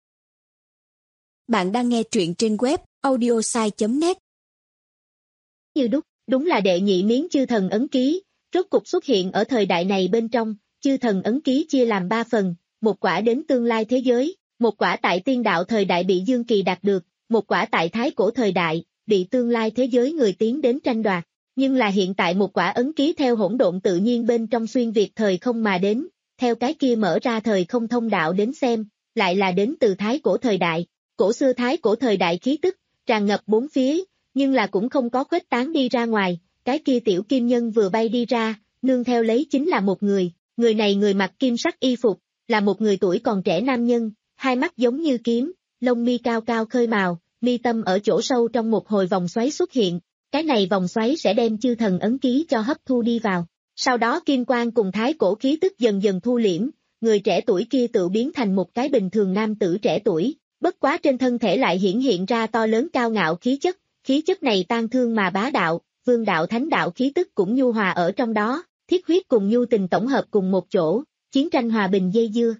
Bạn đang nghe truyện trên web audiosai chấm net. Như đúc, đúng là đệ nhị miếng chư thần ấn ký, rốt cục xuất hiện ở thời đại này bên trong, chư thần ấn ký chia làm ba phần, một quả đến tương lai thế giới, một quả tại tiên đạo thời đại bị Dương Kỳ đạt được, một quả tại thái cổ thời đại, bị tương lai thế giới người tiến đến tranh đoạt, nhưng là hiện tại một quả ấn ký theo hỗn độn tự nhiên bên trong xuyên việt thời không mà đến, theo cái kia mở ra thời không thông đạo đến xem, lại là đến từ thái cổ thời đại, cổ xưa thái cổ thời đại khí tức, tràn ngập bốn phía, nhưng là cũng không có khuếch tán đi ra ngoài, cái kia tiểu kim nhân vừa bay đi ra, nương theo lấy chính là một người, người này người mặc kim sắc y phục, là một người tuổi còn trẻ nam nhân, hai mắt giống như kiếm, lông mi cao cao khơi màu, mi tâm ở chỗ sâu trong một hồi vòng xoáy xuất hiện, cái này vòng xoáy sẽ đem chư thần ấn ký cho hấp thu đi vào, sau đó kim quang cùng thái cổ khí tức dần dần thu liễm, người trẻ tuổi kia tự biến thành một cái bình thường nam tử trẻ tuổi, bất quá trên thân thể lại hiển hiện ra to lớn cao ngạo khí chất, khí chất này tan thương mà bá đạo, vương đạo thánh đạo khí tức cũng nhu hòa ở trong đó, thiết huyết cùng nhu tình tổng hợp cùng một chỗ, chiến tranh hòa bình dây dưa.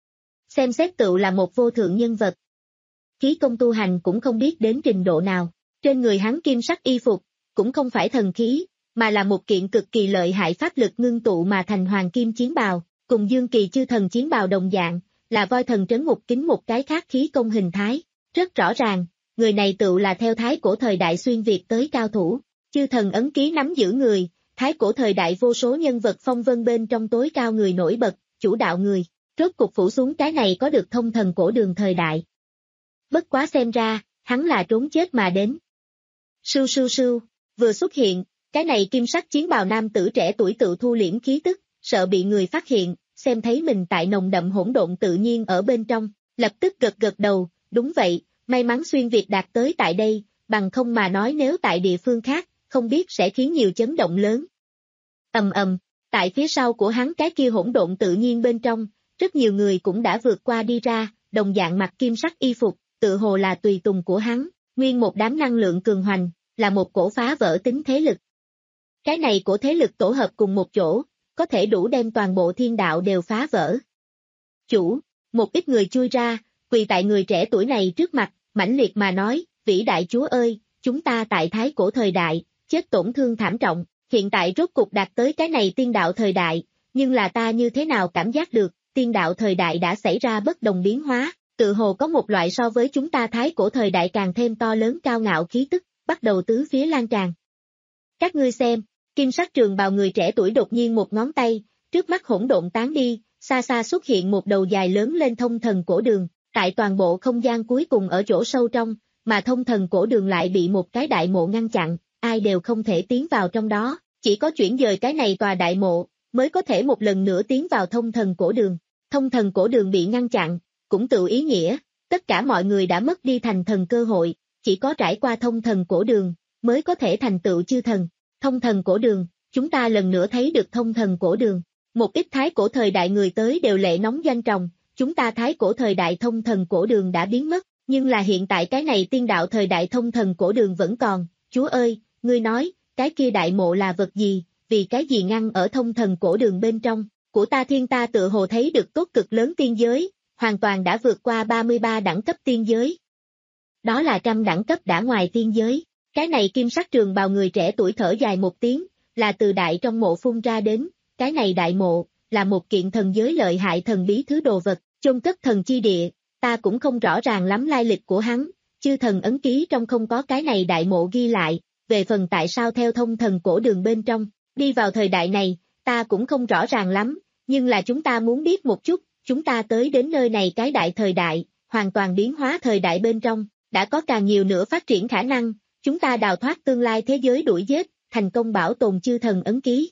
Xem xét tựu là một vô thượng nhân vật. Khí công tu hành cũng không biết đến trình độ nào, trên người hắn kim sắc y phục, cũng không phải thần khí, mà là một kiện cực kỳ lợi hại pháp lực ngưng tụ mà thành hoàng kim chiến bào, cùng dương kỳ chư thần chiến bào đồng dạng, là voi thần trấn ngục kính một cái khác khí công hình thái. Rất rõ ràng, người này tựu là theo thái cổ thời đại xuyên Việt tới cao thủ, chư thần ấn ký nắm giữ người, thái cổ thời đại vô số nhân vật phong vân bên trong tối cao người nổi bật, chủ đạo người, rốt cục phủ xuống cái này có được thông thần cổ đường thời đại. Bất quá xem ra, hắn là trốn chết mà đến. Sưu sưu sưu, vừa xuất hiện, cái này kim sắc chiến bào nam tử trẻ tuổi tự thu liễm khí tức, sợ bị người phát hiện, xem thấy mình tại nồng đậm hỗn độn tự nhiên ở bên trong, lập tức gật gật đầu, đúng vậy, may mắn xuyên Việt đạt tới tại đây, bằng không mà nói nếu tại địa phương khác, không biết sẽ khiến nhiều chấn động lớn. Ầm ầm, tại phía sau của hắn cái kia hỗn độn tự nhiên bên trong, rất nhiều người cũng đã vượt qua đi ra, đồng dạng mặc kim sắc y phục, tự hồ là tùy tùng của hắn, nguyên một đám năng lượng cường hoành, là một cổ phá vỡ tính thế lực. Cái này của thế lực tổ hợp cùng một chỗ, có thể đủ đem toàn bộ thiên đạo đều phá vỡ. Chủ, một ít người chui ra, quỳ tại người trẻ tuổi này trước mặt, mãnh liệt mà nói, vĩ đại chúa ơi, chúng ta tại thái cổ thời đại, chết tổn thương thảm trọng, hiện tại rốt cục đạt tới cái này tiên đạo thời đại, nhưng là ta như thế nào cảm giác được, tiên đạo thời đại đã xảy ra bất đồng biến hóa, tự hồ có một loại so với chúng ta thái cổ thời đại càng thêm to lớn cao ngạo khí tức, bắt đầu tứ phía lan tràn. Các ngươi xem, kim sắc trường bào người trẻ tuổi đột nhiên một ngón tay, trước mắt hỗn độn tán đi, xa xa xuất hiện một đầu dài lớn lên thông thần cổ đường, tại toàn bộ không gian cuối cùng ở chỗ sâu trong, mà thông thần cổ đường lại bị một cái đại mộ ngăn chặn, ai đều không thể tiến vào trong đó, chỉ có chuyển dời cái này tòa đại mộ, mới có thể một lần nữa tiến vào thông thần cổ đường. Thông thần cổ đường bị ngăn chặn, cũng tự ý nghĩa, tất cả mọi người đã mất đi thành thần cơ hội, chỉ có trải qua thông thần cổ đường, mới có thể thành tựu chư thần. Thông thần cổ đường, chúng ta lần nữa thấy được thông thần cổ đường. Một ít thái cổ thời đại người tới đều lệ nóng doanh tròng, chúng ta thái cổ thời đại thông thần cổ đường đã biến mất, nhưng là hiện tại cái này tiên đạo thời đại thông thần cổ đường vẫn còn. Chúa ơi, ngươi nói, cái kia đại mộ là vật gì, vì cái gì ngăn ở thông thần cổ đường bên trong, của ta thiên ta tự hồ thấy được tốt cực lớn tiên giới, hoàn toàn đã vượt qua ba mươi ba đẳng cấp tiên giới. Đó là trăm đẳng cấp đã ngoài tiên giới, cái này kim sắc trường bào người trẻ tuổi thở dài một tiếng, là từ đại trong mộ phun ra đến, cái này đại mộ, là một kiện thần giới lợi hại thần bí thứ đồ vật, chôn cất thần chi địa, ta cũng không rõ ràng lắm lai lịch của hắn, chư thần ấn ký trong không có cái này đại mộ ghi lại, về phần tại sao theo thông thần cổ đường bên trong, đi vào thời đại này, ta cũng không rõ ràng lắm, nhưng là chúng ta muốn biết một chút, chúng ta tới đến nơi này cái đại thời đại, hoàn toàn biến hóa thời đại bên trong, đã có càng nhiều nữa phát triển khả năng, chúng ta đào thoát tương lai thế giới đuổi giết, thành công bảo tồn chư thần ấn ký.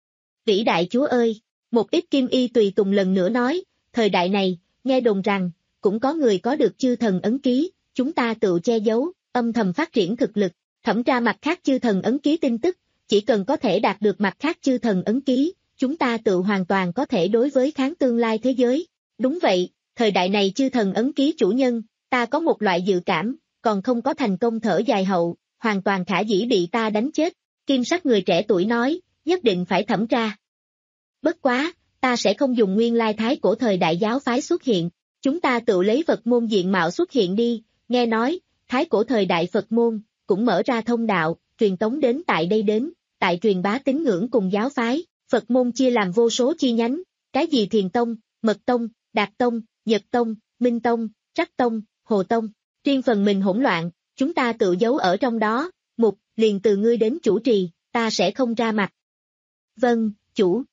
Vĩ đại chúa ơi, một ít kim y tùy tùng lần nữa nói, thời đại này, nghe đồn rằng, cũng có người có được chư thần ấn ký, chúng ta tự che giấu, âm thầm phát triển thực lực, thẩm tra mặt khác chư thần ấn ký tin tức, chỉ cần có thể đạt được mặt khác chư thần ấn ký, chúng ta tự hoàn toàn có thể đối với kháng tương lai thế giới. Đúng vậy, thời đại này chư thần ấn ký chủ nhân, ta có một loại dự cảm, còn không có thành công thở dài hậu, hoàn toàn khả dĩ bị ta đánh chết. Kim sắc người trẻ tuổi nói, nhất định phải thẩm tra. Bất quá, ta sẽ không dùng nguyên lai thái cổ thời đại giáo phái xuất hiện, chúng ta tự lấy Phật môn diện mạo xuất hiện đi, nghe nói, thái cổ thời đại Phật môn, cũng mở ra thông đạo, truyền tống đến tại đây đến, tại truyền bá tín ngưỡng cùng giáo phái, Phật môn chia làm vô số chi nhánh, cái gì Thiền Tông, Mật Tông, Đạt Tông, Nhật Tông, Minh Tông, Trắc Tông, Hồ Tông, riêng phần mình hỗn loạn, chúng ta tự giấu ở trong đó, mục, liền từ ngươi đến chủ trì, ta sẽ không ra mặt. Vâng, chủ.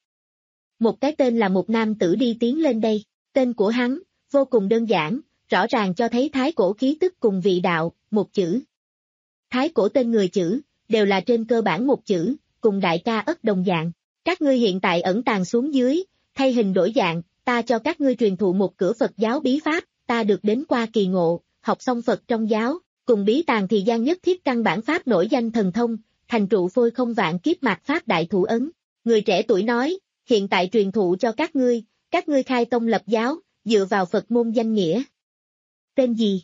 Một cái tên là một nam tử đi tiến lên đây, tên của hắn, vô cùng đơn giản, rõ ràng cho thấy thái cổ khí tức cùng vị đạo, một chữ. Thái cổ tên người chữ, đều là trên cơ bản một chữ, cùng đại ca ất đồng dạng. Các ngươi hiện tại ẩn tàng xuống dưới, thay hình đổi dạng, ta cho các ngươi truyền thụ một cửa Phật giáo bí pháp, ta được đến qua kỳ ngộ, học xong Phật trong giáo, cùng bí tàng thì gian nhất thiết căn bản pháp nổi danh thần thông, thành trụ phôi không vạn kiếp mạt pháp đại thủ ấn. Người trẻ tuổi nói, hiện tại truyền thụ cho các ngươi, các ngươi khai tông lập giáo, dựa vào Phật môn danh nghĩa. Tên gì?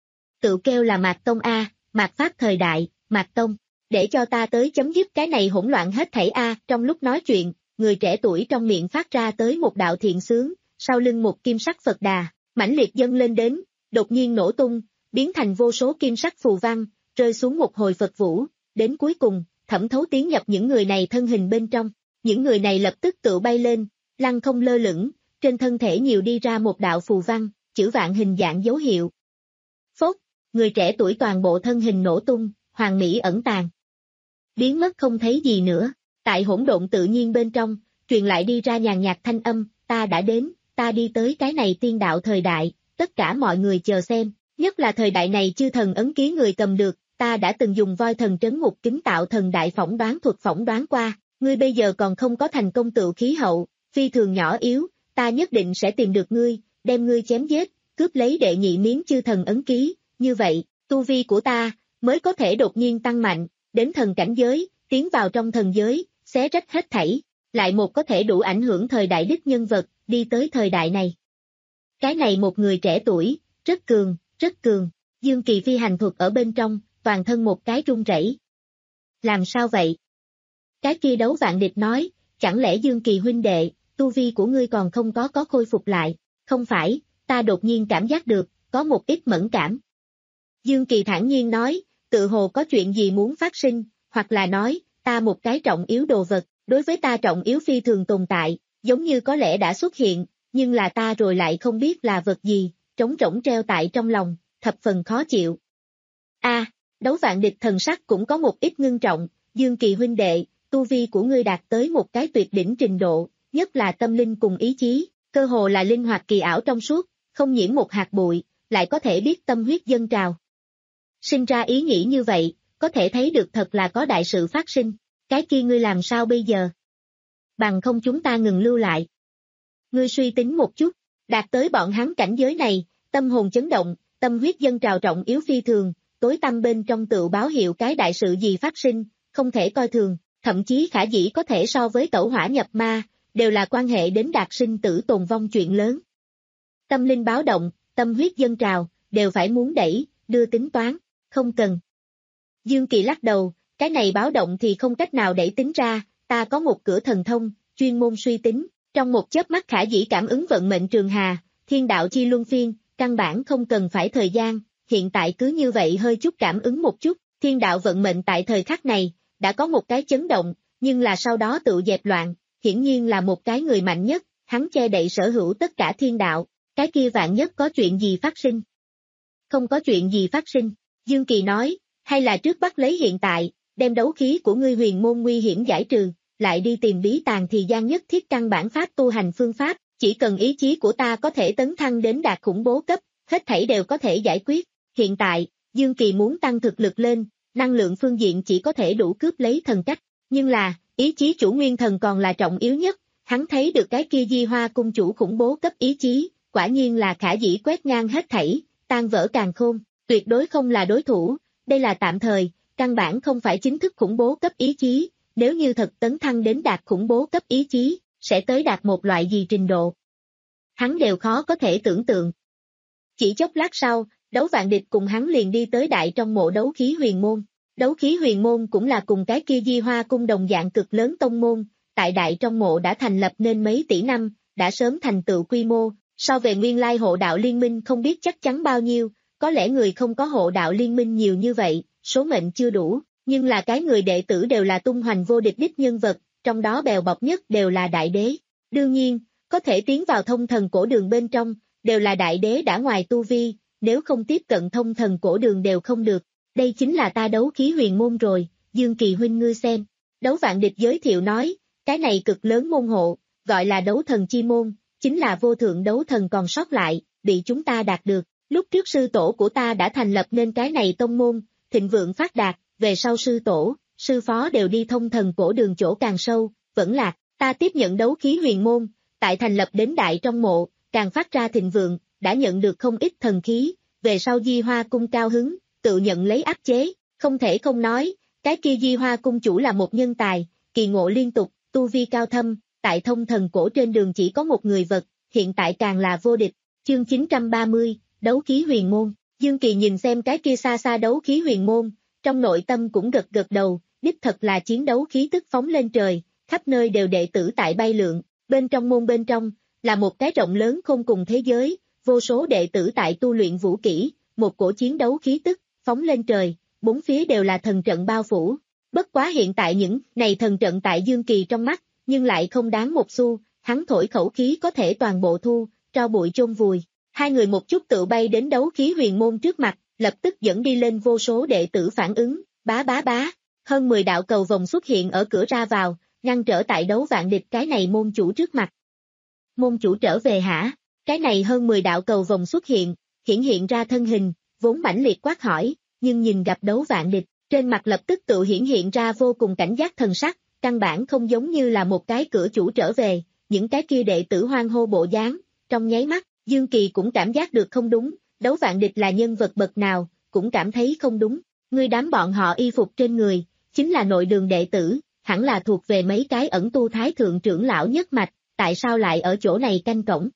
Tự kêu là Mạt Tông A, Mạt Pháp thời đại, Mạt Tông, để cho ta tới chấm dứt cái này hỗn loạn hết thảy A. Trong lúc nói chuyện, người trẻ tuổi trong miệng phát ra tới một đạo thiện xướng, sau lưng một kim sắc Phật đà, mãnh liệt dâng lên đến, đột nhiên nổ tung, biến thành vô số kim sắc phù văn, rơi xuống một hồi Phật vũ, đến cuối cùng, thẩm thấu tiến nhập những người này thân hình bên trong. Những người này lập tức tự bay lên, lăng không lơ lửng, trên thân thể nhiều đi ra một đạo phù văn, chữ vạn hình dạng dấu hiệu. Phốt, người trẻ tuổi toàn bộ thân hình nổ tung, hoàng mỹ ẩn tàng. Biến mất không thấy gì nữa, tại hỗn độn tự nhiên bên trong, truyền lại đi ra nhàn nhạt thanh âm, ta đã đến, ta đi tới cái này tiên đạo thời đại, tất cả mọi người chờ xem, nhất là thời đại này chư thần ấn ký người cầm được, ta đã từng dùng voi thần trấn ngục kính tạo thần đại phỏng đoán thuật phỏng đoán qua, ngươi bây giờ còn không có thành công tựu khí hậu, phi thường nhỏ yếu, ta nhất định sẽ tìm được ngươi, đem ngươi chém giết, cướp lấy đệ nhị miếng chư thần ấn ký, như vậy, tu vi của ta, mới có thể đột nhiên tăng mạnh, đến thần cảnh giới, tiến vào trong thần giới, xé rách hết thảy, lại một có thể đủ ảnh hưởng thời đại đích nhân vật, đi tới thời đại này. Cái này một người trẻ tuổi, rất cường, rất cường, Dương Kỳ phi hành thuật ở bên trong, toàn thân một cái run rẩy. Làm sao vậy? Cái kia Đấu Vạn Địch nói, chẳng lẽ Dương Kỳ huynh đệ, tu vi của ngươi còn không có có khôi phục lại, không phải, ta đột nhiên cảm giác được, có một ít mẫn cảm. Dương Kỳ thản nhiên nói, tự hồ có chuyện gì muốn phát sinh, hoặc là nói, ta một cái trọng yếu đồ vật, đối với ta trọng yếu phi thường tồn tại, giống như có lẽ đã xuất hiện, nhưng là ta rồi lại không biết là vật gì, trống rỗng treo tại trong lòng, thập phần khó chịu. A, Đấu Vạn Địch thần sắc cũng có một ít ngưng trọng, Dương Kỳ huynh đệ, tu vi của ngươi đạt tới một cái tuyệt đỉnh trình độ, nhất là tâm linh cùng ý chí, cơ hồ là linh hoạt kỳ ảo trong suốt, không nhiễm một hạt bụi, lại có thể biết tâm huyết dâng trào. Sinh ra ý nghĩ như vậy, có thể thấy được thật là có đại sự phát sinh, cái kia ngươi làm sao bây giờ? Bằng không chúng ta ngừng lưu lại. Ngươi suy tính một chút, đạt tới bọn hắn cảnh giới này, tâm hồn chấn động, tâm huyết dâng trào trọng yếu phi thường, tối tăm bên trong tự báo hiệu cái đại sự gì phát sinh, không thể coi thường, thậm chí khả dĩ có thể so với tẩu hỏa nhập ma, đều là quan hệ đến đạt sinh tử tồn vong chuyện lớn. Tâm linh báo động, tâm huyết dâng trào, đều phải muốn đẩy, đưa tính toán, không cần. Dương Kỳ lắc đầu, cái này báo động thì không cách nào đẩy tính ra, ta có một cửa thần thông, chuyên môn suy tính, trong một chớp mắt khả dĩ cảm ứng vận mệnh trường hà, thiên đạo chi luân phiên, căn bản không cần phải thời gian, hiện tại cứ như vậy hơi chút cảm ứng một chút, thiên đạo vận mệnh tại thời khắc này, đã có một cái chấn động, nhưng là sau đó tự dẹp loạn, hiển nhiên là một cái người mạnh nhất, hắn che đậy sở hữu tất cả thiên đạo, cái kia vạn nhất có chuyện gì phát sinh. Không có chuyện gì phát sinh, Dương Kỳ nói, hay là trước bắt lấy hiện tại, đem đấu khí của ngươi huyền môn nguy hiểm giải trừ, lại đi tìm bí tàng thì gian nhất thiết căn bản pháp tu hành phương pháp, chỉ cần ý chí của ta có thể tấn thăng đến đạt khủng bố cấp, hết thảy đều có thể giải quyết. Hiện tại, Dương Kỳ muốn tăng thực lực lên, năng lượng phương diện chỉ có thể đủ cướp lấy thần cách, nhưng là, ý chí chủ nguyên thần còn là trọng yếu nhất, hắn thấy được cái kia Di Hoa cung chủ khủng bố cấp ý chí, quả nhiên là khả dĩ quét ngang hết thảy, tan vỡ càn khôn, tuyệt đối không là đối thủ, đây là tạm thời, căn bản không phải chính thức khủng bố cấp ý chí, nếu như thật tấn thăng đến đạt khủng bố cấp ý chí, sẽ tới đạt một loại gì trình độ. Hắn đều khó có thể tưởng tượng. Chỉ chốc lát sau, Đấu Vạn Địch cùng hắn liền đi tới đại trong mộ đấu khí huyền môn. Đấu khí huyền môn cũng là cùng cái kia Di Hoa cung đồng dạng cực lớn tông môn, tại đại trong mộ đã thành lập nên mấy tỷ năm, đã sớm thành tựu quy mô, so về nguyên lai hộ đạo liên minh không biết chắc chắn bao nhiêu, có lẽ người không có hộ đạo liên minh nhiều như vậy, số mệnh chưa đủ, nhưng là cái người đệ tử đều là tung hoành vô địch đích nhân vật, trong đó bèo bọc nhất đều là đại đế. Đương nhiên, có thể tiến vào thông thần cổ đường bên trong, đều là đại đế đã ngoài tu vi, nếu không tiếp cận thông thần cổ đường đều không được. Đây chính là ta đấu khí huyền môn rồi, Dương Kỳ huynh ngươi xem. Đấu Vạn Địch giới thiệu nói, cái này cực lớn môn hộ, gọi là đấu thần chi môn, chính là vô thượng đấu thần còn sót lại, bị chúng ta đạt được. Lúc trước sư tổ của ta đã thành lập nên cái này tông môn, thịnh vượng phát đạt, về sau sư tổ, sư phó đều đi thông thần cổ đường chỗ càng sâu, vẫn lạc, ta tiếp nhận đấu khí huyền môn, tại thành lập đến đại trong mộ, càng phát ra thịnh vượng, đã nhận được không ít thần khí, về sau Di Hoa cung cao hứng, tự nhận lấy áp chế, không thể không nói, cái kia Di Hoa cung chủ là một nhân tài, kỳ ngộ liên tục, tu vi cao thâm, tại thông thần cổ trên đường chỉ có một người vật, hiện tại càng là vô địch. Chương chín trăm ba mươi, đấu khí huyền môn. Dương Kỳ nhìn xem cái kia xa xa đấu khí huyền môn, trong nội tâm cũng gật gật đầu, đích thật là chiến đấu khí tức phóng lên trời, khắp nơi đều đệ tử tại bay lượn, bên trong môn bên trong, là một cái rộng lớn không cùng thế giới, vô số đệ tử tại tu luyện vũ kỹ, một cổ chiến đấu khí tức, phóng lên trời, bốn phía đều là thần trận bao phủ. Bất quá hiện tại những này thần trận tại Dương Kỳ trong mắt, nhưng lại không đáng một xu, hắn thổi khẩu khí có thể toàn bộ thu, tro bụi chôn vùi. Hai người một chút tự bay đến đấu khí huyền môn trước mặt, lập tức dẫn đi lên vô số đệ tử phản ứng, bá bá bá. Hơn mười đạo cầu vồng xuất hiện ở cửa ra vào, ngăn trở tại đấu vạn địch cái này môn chủ trước mặt. Môn chủ trở về hả? Cái này hơn mười đạo cầu vồng xuất hiện, hiển hiện ra thân hình, vốn mãnh liệt quát hỏi, nhưng nhìn gặp đấu vạn địch, trên mặt lập tức tự hiển hiện ra vô cùng cảnh giác thần sắc, căn bản không giống như là một cái cửa chủ trở về, những cái kia đệ tử hoang hô bộ dáng, trong nháy mắt, Dương Kỳ cũng cảm giác được không đúng, đấu vạn địch là nhân vật bậc nào, cũng cảm thấy không đúng, ngươi đám bọn họ y phục trên người, chính là nội đường đệ tử, hẳn là thuộc về mấy cái ẩn tu thái thượng trưởng lão nhất mạch, tại sao lại ở chỗ này canh cổng?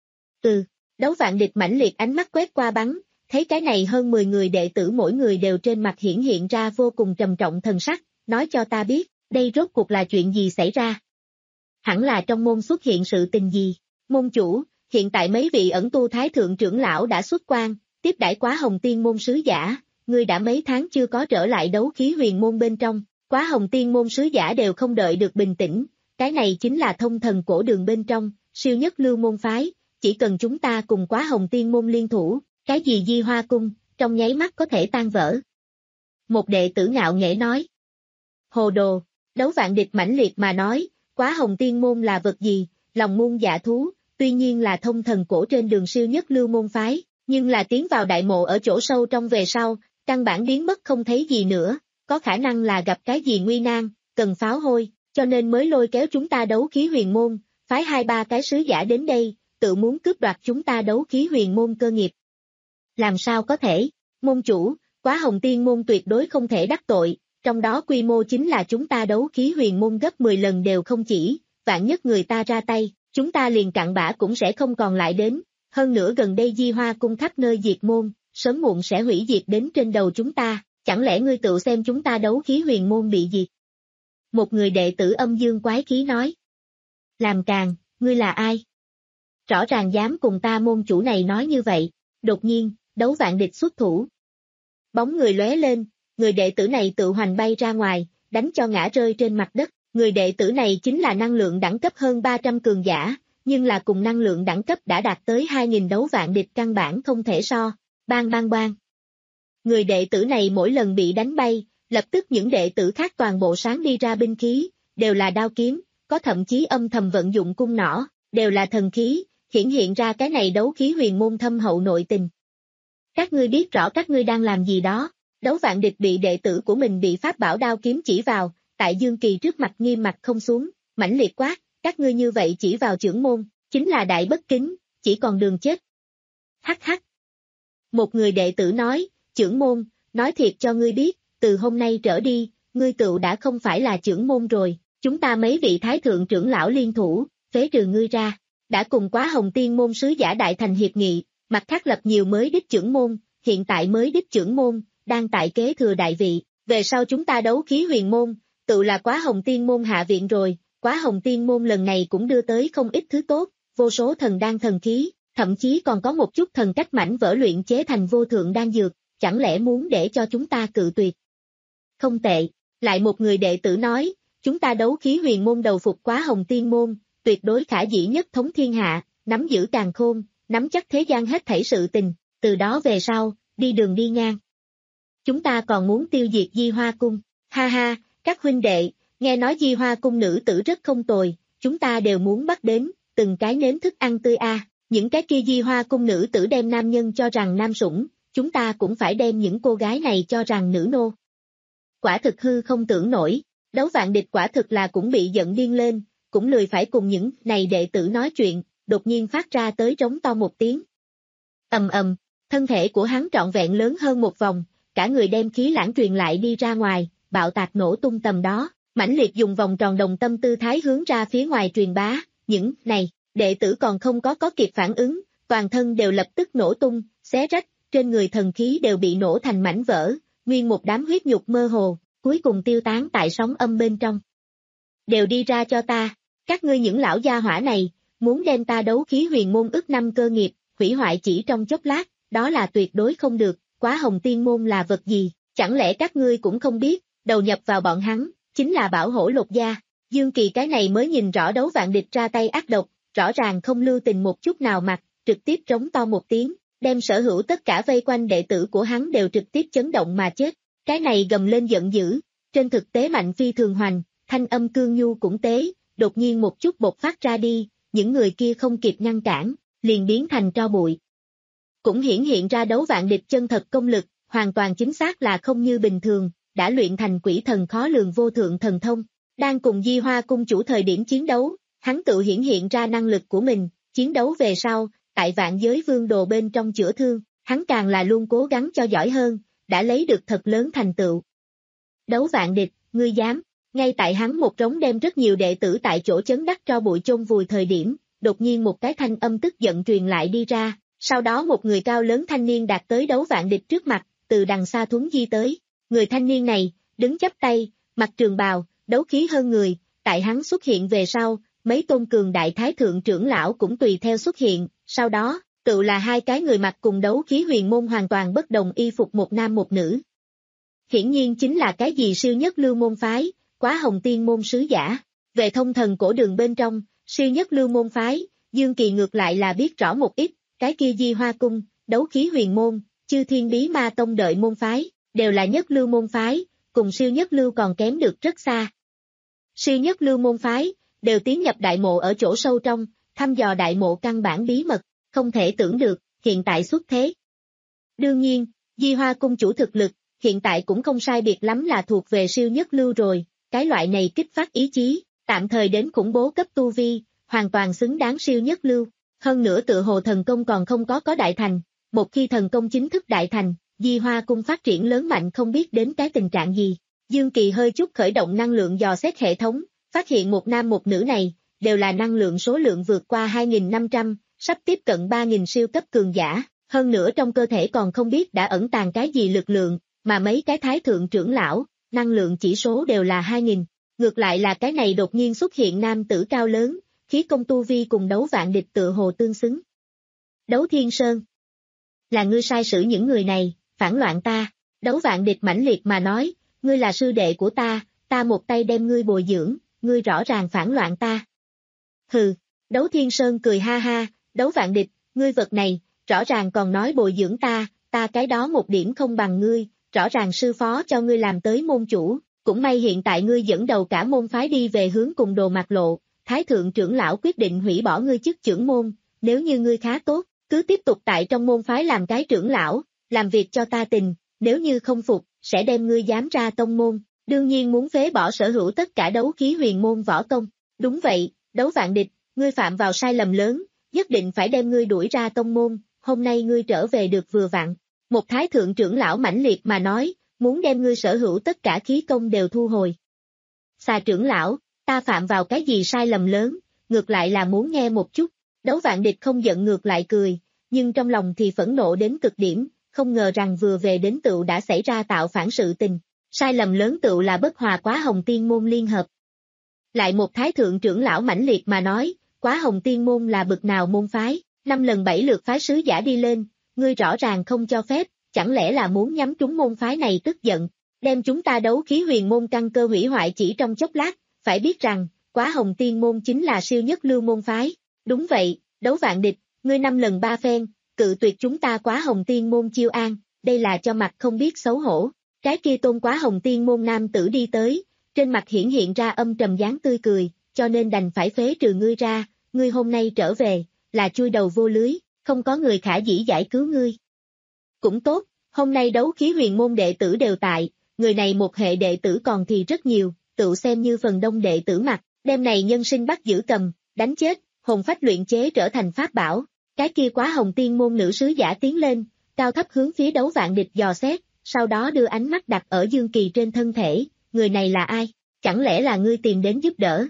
Ừ, đấu vạn địch mãnh liệt ánh mắt quét qua bắn, thấy cái này hơn mười người đệ tử mỗi người đều trên mặt hiển hiện ra vô cùng trầm trọng thần sắc, nói cho ta biết, đây rốt cuộc là chuyện gì xảy ra? Hẳn là trong môn xuất hiện sự tình gì? Môn chủ, hiện tại mấy vị ẩn tu thái thượng trưởng lão đã xuất quan, tiếp đãi quá Hồng Tiên môn sứ giả, ngươi đã mấy tháng chưa có trở lại đấu khí huyền môn bên trong, quá Hồng Tiên môn sứ giả đều không đợi được bình tĩnh, cái này chính là thông thần cổ đường bên trong, siêu nhất lưu môn phái, chỉ cần chúng ta cùng quá Hồng Tiên môn liên thủ, cái gì Di Hoa cung, trong nháy mắt có thể tan vỡ. Một đệ tử ngạo nghễ nói. Hồ đồ, đấu vạn địch mãnh liệt mà nói, quá Hồng Tiên môn là vật gì, lòng muôn dạ thú, tuy nhiên là thông thần cổ trên đường siêu nhất lưu môn phái, nhưng là tiến vào đại mộ ở chỗ sâu trong về sau, căn bản biến mất không thấy gì nữa, có khả năng là gặp cái gì nguy nan, cần pháo hôi, cho nên mới lôi kéo chúng ta đấu khí huyền môn, phái hai ba cái sứ giả đến đây, tự muốn cướp đoạt chúng ta đấu khí huyền môn cơ nghiệp. Làm sao có thể, môn chủ, quá Hồng Tiên môn tuyệt đối không thể đắc tội, trong đó quy mô chính là chúng ta đấu khí huyền môn gấp mười lần đều không chỉ, vạn nhất người ta ra tay, chúng ta liền cặn bã cũng sẽ không còn lại đến, hơn nữa gần đây Di Hoa cung khắp nơi diệt môn, sớm muộn sẽ hủy diệt đến trên đầu chúng ta, chẳng lẽ ngươi tự xem chúng ta đấu khí huyền môn bị diệt? Một người đệ tử âm dương quái khí nói. Làm càn, ngươi là ai? Rõ ràng dám cùng ta môn chủ này nói như vậy, đột nhiên, đấu vạn địch xuất thủ. Bóng người lóe lên, người đệ tử này tự hoành bay ra ngoài, đánh cho ngã rơi trên mặt đất, người đệ tử này chính là năng lượng đẳng cấp hơn ba trăm cường giả, nhưng là cùng năng lượng đẳng cấp đã đạt tới hai nghìn đấu vạn địch căn bản không thể so, bang bang bang. Người đệ tử này mỗi lần bị đánh bay, lập tức những đệ tử khác toàn bộ sáng đi ra binh khí, đều là đao kiếm, có thậm chí âm thầm vận dụng cung nỏ, đều là thần khí, hiển hiện ra cái này đấu khí huyền môn thâm hậu nội tình. Các ngươi biết rõ các ngươi đang làm gì đó, đấu vạn địch bị đệ tử của mình bị pháp bảo đao kiếm chỉ vào, tại Dương Kỳ trước mặt nghiêm mặt không xuống, mãnh liệt quát, các ngươi như vậy chỉ vào trưởng môn, chính là đại bất kính, chỉ còn đường chết. Hắc hắc. Một người đệ tử nói, trưởng môn, nói thiệt cho ngươi biết, từ hôm nay trở đi, ngươi tựu đã không phải là trưởng môn rồi, chúng ta mấy vị thái thượng trưởng lão liên thủ, phế trừ ngươi ra, đã cùng quá Hồng Tiên môn sứ giả đại thành hiệp nghị, mặt khác lập nhiều mới đích trưởng môn, hiện tại mới đích trưởng môn, đang tại kế thừa đại vị, về sau chúng ta đấu khí huyền môn, tự là quá Hồng Tiên môn hạ viện rồi, quá Hồng Tiên môn lần này cũng đưa tới không ít thứ tốt, vô số thần đan thần khí, thậm chí còn có một chút thần cách mảnh vỡ luyện chế thành vô thượng đan dược, chẳng lẽ muốn để cho chúng ta cự tuyệt? Không tệ, lại một người đệ tử nói, chúng ta đấu khí huyền môn đầu phục quá Hồng Tiên môn, tuyệt đối khả dĩ nhất thống thiên hạ, nắm giữ càn khôn, nắm chắc thế gian hết thảy sự tình, từ đó về sau, đi đường đi ngang. Chúng ta còn muốn tiêu diệt Di Hoa cung, ha ha, các huynh đệ, nghe nói Di Hoa cung nữ tử rất không tồi, chúng ta đều muốn bắt đến, từng cái nếm thức ăn tươi a. À. Những cái kia Di Hoa cung nữ tử đem nam nhân cho rằng nam sủng, chúng ta cũng phải đem những cô gái này cho rằng nữ nô. Quả thực hư không tưởng nổi, đấu vạn địch quả thực là cũng bị giận điên lên, cũng lười phải cùng những này đệ tử nói chuyện, đột nhiên phát ra tới trống to một tiếng. Ầm ầm, thân thể của hắn trọn vẹn lớn hơn một vòng, cả người đem khí lãng truyền lại đi ra ngoài, bạo tạc nổ tung tầm đó, mãnh liệt dùng vòng tròn đồng tâm tư thái hướng ra phía ngoài truyền bá, những này, đệ tử còn không có có kịp phản ứng, toàn thân đều lập tức nổ tung, xé rách, trên người thần khí đều bị nổ thành mảnh vỡ, nguyên một đám huyết nhục mơ hồ, cuối cùng tiêu tán tại sóng âm bên trong. đều đi ra cho ta, các ngươi những lão gia hỏa này, muốn đem ta đấu khí huyền môn ức năm cơ nghiệp, hủy hoại chỉ trong chốc lát, đó là tuyệt đối không được, Quá Hồng Tiên môn là vật gì, chẳng lẽ các ngươi cũng không biết, đầu nhập vào bọn hắn, chính là bảo hổ lục gia. Dương Kỳ cái này mới nhìn rõ Đấu Vạn Địch ra tay ác độc, rõ ràng không lưu tình một chút nào mặt, trực tiếp trống to một tiếng, đem sở hữu tất cả vây quanh đệ tử của hắn đều trực tiếp chấn động mà chết. Cái này gầm lên giận dữ, trên thực tế mạnh phi thường hoành, thanh âm cương nhu cũng tế, đột nhiên một chút bộc phát ra đi, những người kia không kịp ngăn cản, liền biến thành tro bụi. Cũng hiển hiện ra Đấu Vạn Địch chân thật công lực, hoàn toàn chính xác là không như bình thường, đã luyện thành quỷ thần khó lường vô thượng thần thông. Đang cùng Di Hoa cung chủ thời điểm chiến đấu, hắn tự hiển hiện ra năng lực của mình, chiến đấu về sau, tại vạn giới vương đồ bên trong chữa thương, hắn càng là luôn cố gắng cho giỏi hơn, đã lấy được thật lớn thành tựu. Đấu Vạn Địch, ngươi dám, ngay tại hắn một trống đem rất nhiều đệ tử tại chỗ chấn đắc tro bụi chôn vùi thời điểm, đột nhiên một cái thanh âm tức giận truyền lại đi ra, sau đó một người cao lớn thanh niên đạt tới Đấu Vạn Địch trước mặt, từ đằng xa thuấn di tới, người thanh niên này, đứng chắp tay, mặc trường bào, đấu khí hơn người, tại hắn xuất hiện về sau, mấy tôn cường đại thái thượng trưởng lão cũng tùy theo xuất hiện, sau đó, tự là hai cái người mặc cùng đấu khí huyền môn hoàn toàn bất đồng y phục một nam một nữ. Hiển nhiên chính là cái gì siêu nhất lưu môn phái, Quá Hồng Tiên môn sứ giả, về thông thần cổ đường bên trong, siêu nhất lưu môn phái, Dương Kỳ ngược lại là biết rõ một ít, cái kia Di Hoa cung, đấu khí huyền môn, Chư Thiên Bí Ma tông đợi môn phái, đều là nhất lưu môn phái, cùng siêu nhất lưu còn kém được rất xa. Siêu nhất lưu môn phái, đều tiến nhập đại mộ ở chỗ sâu trong, thăm dò đại mộ căn bản bí mật, không thể tưởng được, hiện tại xuất thế. Đương nhiên, Di Hoa cung chủ thực lực, hiện tại cũng không sai biệt lắm là thuộc về siêu nhất lưu rồi, cái loại này kích phát ý chí, tạm thời đến khủng bố cấp tu vi, hoàn toàn xứng đáng siêu nhất lưu, hơn nữa tự hồ thần công còn không có có đại thành, một khi thần công chính thức đại thành, Di Hoa cung phát triển lớn mạnh không biết đến cái tình trạng gì. Dương Kỳ hơi chút khởi động năng lượng dò xét hệ thống, phát hiện một nam một nữ này, đều là năng lượng số lượng vượt qua hai nghìn năm trăm, sắp tiếp cận ba nghìn siêu cấp cường giả, hơn nữa trong cơ thể còn không biết đã ẩn tàng cái gì lực lượng, mà mấy cái thái thượng trưởng lão, năng lượng chỉ số đều là hai nghìn. Ngược lại là cái này đột nhiên xuất hiện nam tử cao lớn, khí công tu vi cùng Đấu Vạn Địch tự hồ tương xứng. Đấu Thiên Sơn, là ngươi sai sử những người này, phản loạn ta. Đấu Vạn Địch mãnh liệt mà nói, ngươi là sư đệ của ta, ta một tay đem ngươi bồi dưỡng, ngươi rõ ràng phản loạn ta. Hừ, Đấu Thiên Sơn cười ha ha, Đấu Vạn Địch, ngươi vật này, rõ ràng còn nói bồi dưỡng ta, ta cái đó một điểm không bằng ngươi, rõ ràng sư phó cho ngươi làm tới môn chủ, cũng may hiện tại ngươi dẫn đầu cả môn phái đi về hướng cùng đồ mặt lộ, thái thượng trưởng lão quyết định hủy bỏ ngươi chức trưởng môn, nếu như ngươi khá tốt, cứ tiếp tục tại trong môn phái làm cái trưởng lão, làm việc cho ta tình, nếu như không phục, sẽ đem ngươi giám ra tông môn, đương nhiên muốn phế bỏ sở hữu tất cả đấu khí huyền môn võ công. Đúng vậy, Đấu Vạn Địch, ngươi phạm vào sai lầm lớn, nhất định phải đem ngươi đuổi ra tông môn, hôm nay ngươi trở về được vừa vặn. Một thái thượng trưởng lão mãnh liệt mà nói, muốn đem ngươi sở hữu tất cả khí công đều thu hồi. Xà trưởng lão, ta phạm vào cái gì sai lầm lớn, ngược lại là muốn nghe một chút. Đấu Vạn Địch không giận ngược lại cười, nhưng trong lòng thì phẫn nộ đến cực điểm, không ngờ rằng vừa về đến tựu đã xảy ra tạo phản sự tình. Sai lầm lớn tựu là bất hòa Quá Hồng Tiên môn liên hợp. Lại một thái thượng trưởng lão mãnh liệt mà nói, Quá Hồng Tiên môn là bực nào môn phái, năm lần bảy lượt phái sứ giả đi lên, ngươi rõ ràng không cho phép, chẳng lẽ là muốn nhắm trúng môn phái này tức giận, đem chúng ta đấu khí huyền môn căn cơ hủy hoại chỉ trong chốc lát, phải biết rằng, Quá Hồng Tiên môn chính là siêu nhất lưu môn phái. Đúng vậy, Đấu Vạn Địch, ngươi năm lần ba phen, cự tuyệt chúng ta Quá Hồng Tiên môn chiêu an, đây là cho mặt không biết xấu hổ. Cái kia tôn Quá Hồng Tiên môn nam tử đi tới, trên mặt hiển hiện ra âm trầm dáng tươi cười, cho nên đành phải phế trừ ngươi ra, ngươi hôm nay trở về, là chui đầu vô lưới, không có người khả dĩ giải cứu ngươi. Cũng tốt, hôm nay đấu khí huyền môn đệ tử đều tại, người này một hệ đệ tử còn thì rất nhiều, tự xem như phần đông đệ tử mặt, đêm này nhân sinh bắt giữ cầm, đánh chết, hồn phách luyện chế trở thành pháp bảo. Cái kia Quá Hồng Tiên môn nữ sứ giả tiến lên, cao thấp hướng phía Đấu Vạn Địch dò xét, sau đó đưa ánh mắt đặt ở Dương Kỳ trên thân thể, người này là ai, chẳng lẽ là ngươi tìm đến giúp đỡ?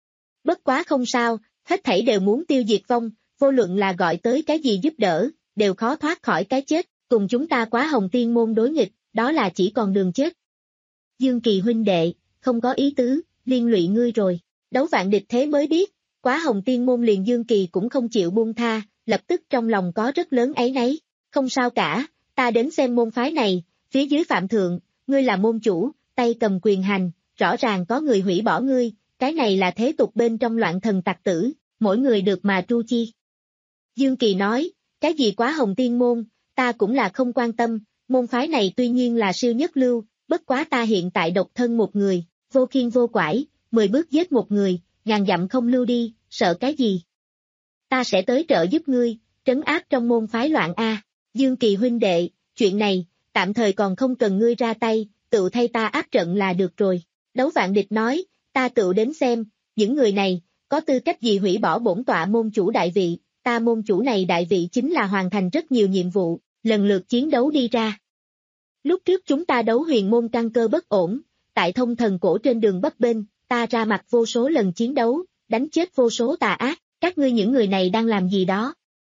Bất quá không sao, hết thảy đều muốn tiêu diệt vong, vô luận là gọi tới cái gì giúp đỡ, đều khó thoát khỏi cái chết, cùng chúng ta Quá Hồng Tiên môn đối nghịch, đó là chỉ còn đường chết. Dương Kỳ huynh đệ, không có ý tứ, liên lụy ngươi rồi. Đấu Vạn Địch thế mới biết, Quá Hồng Tiên Môn liền Dương Kỳ cũng không chịu buông tha, lập tức trong lòng có rất lớn áy náy. Không sao cả, ta đến xem môn phái này, phía dưới phạm thượng, ngươi là môn chủ, tay cầm quyền hành, rõ ràng có người hủy bỏ ngươi, cái này là thế tục bên trong loạn thần tặc tử, mỗi người được mà tru chi. Dương Kỳ nói, cái gì Quá Hồng Tiên Môn, ta cũng là không quan tâm, môn phái này tuy nhiên là siêu nhất lưu, bất quá ta hiện tại độc thân một người, vô kiên vô quải, mười bước giết một người, ngàn dặm không lưu đi, sợ cái gì? Ta sẽ tới trợ giúp ngươi, trấn áp trong môn phái loạn A. Dương Kỳ huynh đệ, chuyện này, tạm thời còn không cần ngươi ra tay, tự thay ta áp trận là được rồi. Đấu Vạn Địch nói, ta tự đến xem, những người này, có tư cách gì hủy bỏ bổn tọa môn chủ đại vị, ta môn chủ này đại vị chính là hoàn thành rất nhiều nhiệm vụ, lần lượt chiến đấu đi ra. Lúc trước chúng ta đấu huyền môn căn cơ bất ổn, tại thông thần cổ trên đường bấp bênh, ta ra mặt vô số lần chiến đấu, đánh chết vô số tà ác, các ngươi những người này đang làm gì đó?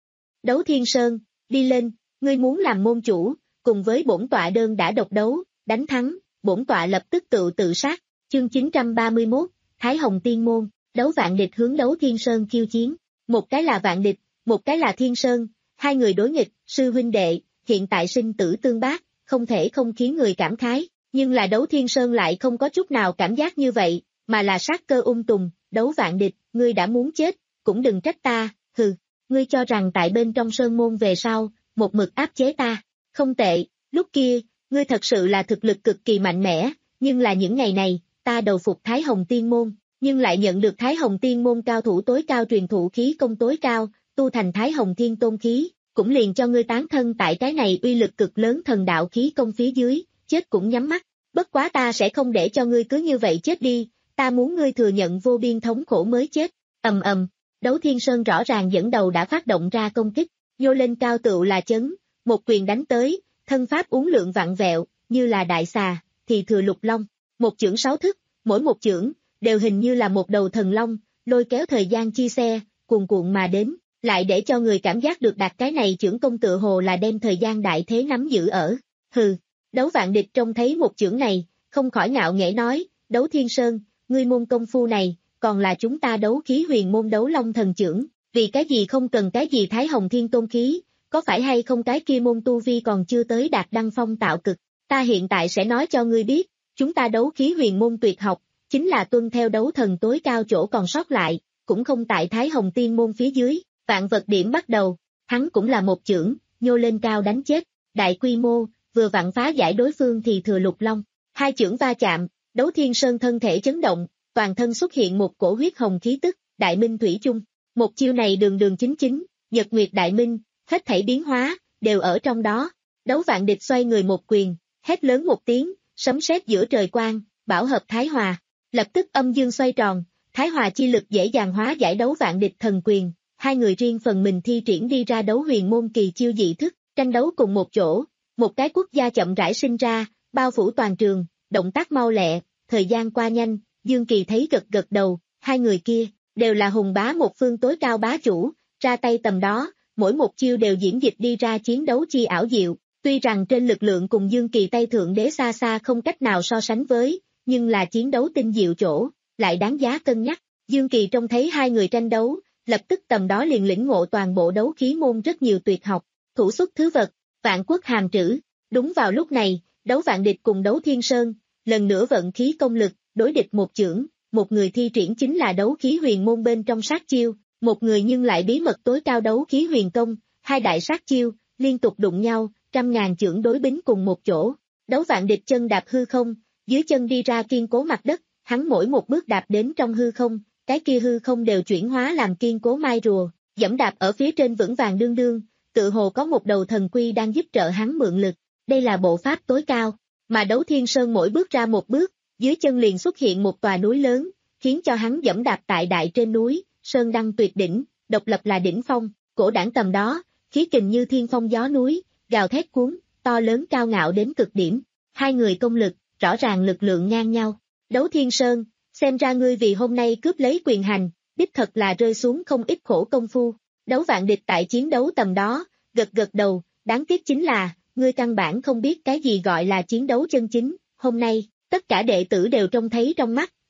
Đấu Thiên Sơn, đi lên, ngươi muốn làm môn chủ, cùng với bổn tọa đơn đã độc đấu, đánh thắng, bổn tọa lập tức tự tự sát. Chương chín trăm ba mươi mốt, Thái Hồng Tiên Môn, Đấu Vạn Địch hướng Đấu Thiên Sơn khiêu chiến, một cái là Vạn Địch, một cái là Thiên Sơn, hai người đối nghịch, sư huynh đệ, hiện tại sinh tử tương bác, không thể không khiến người cảm khái, nhưng là Đấu Thiên Sơn lại không có chút nào cảm giác như vậy, mà là sát cơ ung tùng. Đấu Vạn Địch, ngươi đã muốn chết, cũng đừng trách ta, hừ, ngươi cho rằng tại bên trong sơn môn về sau, một mực áp chế ta, không tệ, lúc kia, ngươi thật sự là thực lực cực kỳ mạnh mẽ, nhưng là những ngày này, ta đầu phục Thái Hồng Tiên Môn, nhưng lại nhận được Thái Hồng Tiên Môn cao thủ tối cao truyền thụ khí công tối cao, tu thành Thái Hồng Thiên Tôn khí, cũng liền cho ngươi tán thân tại cái này uy lực cực lớn thần đạo khí công phía dưới, chết cũng nhắm mắt, bất quá ta sẽ không để cho ngươi cứ như vậy chết đi, ta muốn ngươi thừa nhận vô biên thống khổ mới chết. Ầm ầm, Đấu Thiên Sơn rõ ràng dẫn đầu đã phát động ra công kích, nhô lên cao tựu là chấn, một quyền đánh tới, thân pháp uốn lượn vặn vẹo, như là đại xà, thì thừa lục long, một chưởng sáu thức, mỗi một chưởng đều hình như là một đầu thần long, lôi kéo thời gian chi xe, cuồn cuộn mà đến, lại để cho người cảm giác được đạt cái này chưởng công tựa hồ là đem thời gian đại thế nắm giữ ở. Hừ, Đấu Vạn Địch trông thấy một chưởng này, không khỏi ngạo nghễ nói, Đấu Thiên Sơn, ngươi môn công phu này, còn là chúng ta đấu khí huyền môn đấu long thần chưởng, vì cái gì không cần cái gì Thái Hồng Thiên Tôn khí, có phải hay không cái kia môn tu vi còn chưa tới đạt đăng phong tạo cực, ta hiện tại sẽ nói cho ngươi biết, chúng ta đấu khí huyền môn tuyệt học, chính là tuân theo đấu thần tối cao chỗ còn sót lại, cũng không tại Thái Hồng Tiên Môn phía dưới, vạn vật điểm bắt đầu, hắn cũng là một chưởng, nhô lên cao đánh chết, đại quy mô, vừa vặn phá giải đối phương thì thừa lục long, hai chưởng va chạm, Đấu Thiên Sơn thân thể chấn động, toàn thân xuất hiện một cổ huyết hồng khí tức, đại minh thủy chung, một chiêu này đường đường chính chính, nhật nguyệt đại minh, hết thảy biến hóa, đều ở trong đó, Đấu Vạn Địch xoay người một quyền, hét lớn một tiếng, sấm sét giữa trời quang, bảo hợp thái hòa, lập tức âm dương xoay tròn, thái hòa chi lực dễ dàng hóa giải Đấu Vạn Địch thần quyền, hai người riêng phần mình thi triển đi ra đấu huyền môn kỳ chiêu dị thức, tranh đấu cùng một chỗ, một cái quốc gia chậm rãi sinh ra, bao phủ toàn trường, động tác mau lẹ, thời gian qua nhanh, Dương Kỳ thấy gật gật đầu, hai người kia, đều là hùng bá một phương tối cao bá chủ, ra tay tầm đó, mỗi một chiêu đều diễn dịch đi ra chiến đấu chi ảo diệu, tuy rằng trên lực lượng cùng Dương Kỳ Tây Thượng Đế xa xa không cách nào so sánh với, nhưng là chiến đấu tinh diệu chỗ, lại đáng giá cân nhắc, Dương Kỳ trông thấy hai người tranh đấu, lập tức tầm đó liền lĩnh ngộ toàn bộ đấu khí môn rất nhiều tuyệt học, thủ xuất thứ vật, vạn quốc hàm trữ, đúng vào lúc này, Đấu Vạn Địch cùng Đấu Thiên Sơn, lần nữa vận khí công lực, đối địch một chưởng, một người thi triển chính là đấu khí huyền môn bên trong sát chiêu, một người nhưng lại bí mật tối cao đấu khí huyền công, hai đại sát chiêu, liên tục đụng nhau, trăm ngàn chưởng đối bính cùng một chỗ. Đấu Vạn Địch chân đạp hư không, dưới chân đi ra kiên cố mặt đất, hắn mỗi một bước đạp đến trong hư không, cái kia hư không đều chuyển hóa làm kiên cố mai rùa, dẫm đạp ở phía trên vững vàng đương đương, tự hồ có một đầu thần quy đang giúp trợ hắn mượn lực, đây là bộ pháp tối cao, mà Đấu Thiên Sơn mỗi bước ra một bước, dưới chân liền xuất hiện một tòa núi lớn, khiến cho hắn dẫm đạp tại đại trên núi, sơn đăng tuyệt đỉnh, độc lập là đỉnh phong, cổ đảng tầm đó, khí kình như thiên phong gió núi, gào thét cuốn, to lớn cao ngạo đến cực điểm, hai người công lực, rõ ràng lực lượng ngang nhau. Đấu Thiên Sơn, xem ra ngươi vì hôm nay cướp lấy quyền hành, đích thật là rơi xuống không ít khổ công phu. Đấu Vạn Địch tại chiến đấu tầm đó, gật gật đầu, đáng tiếc chính là, ngươi căn bản không biết cái gì gọi là chiến đấu chân chính, hôm nay, tất cả đệ tử đều trông thấy trong mắt,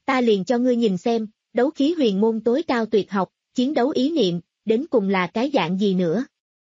ta liền cho ngươi nhìn xem, đấu khí huyền môn tối cao tuyệt học, chiến đấu ý niệm, đến cùng là cái dạng gì nữa.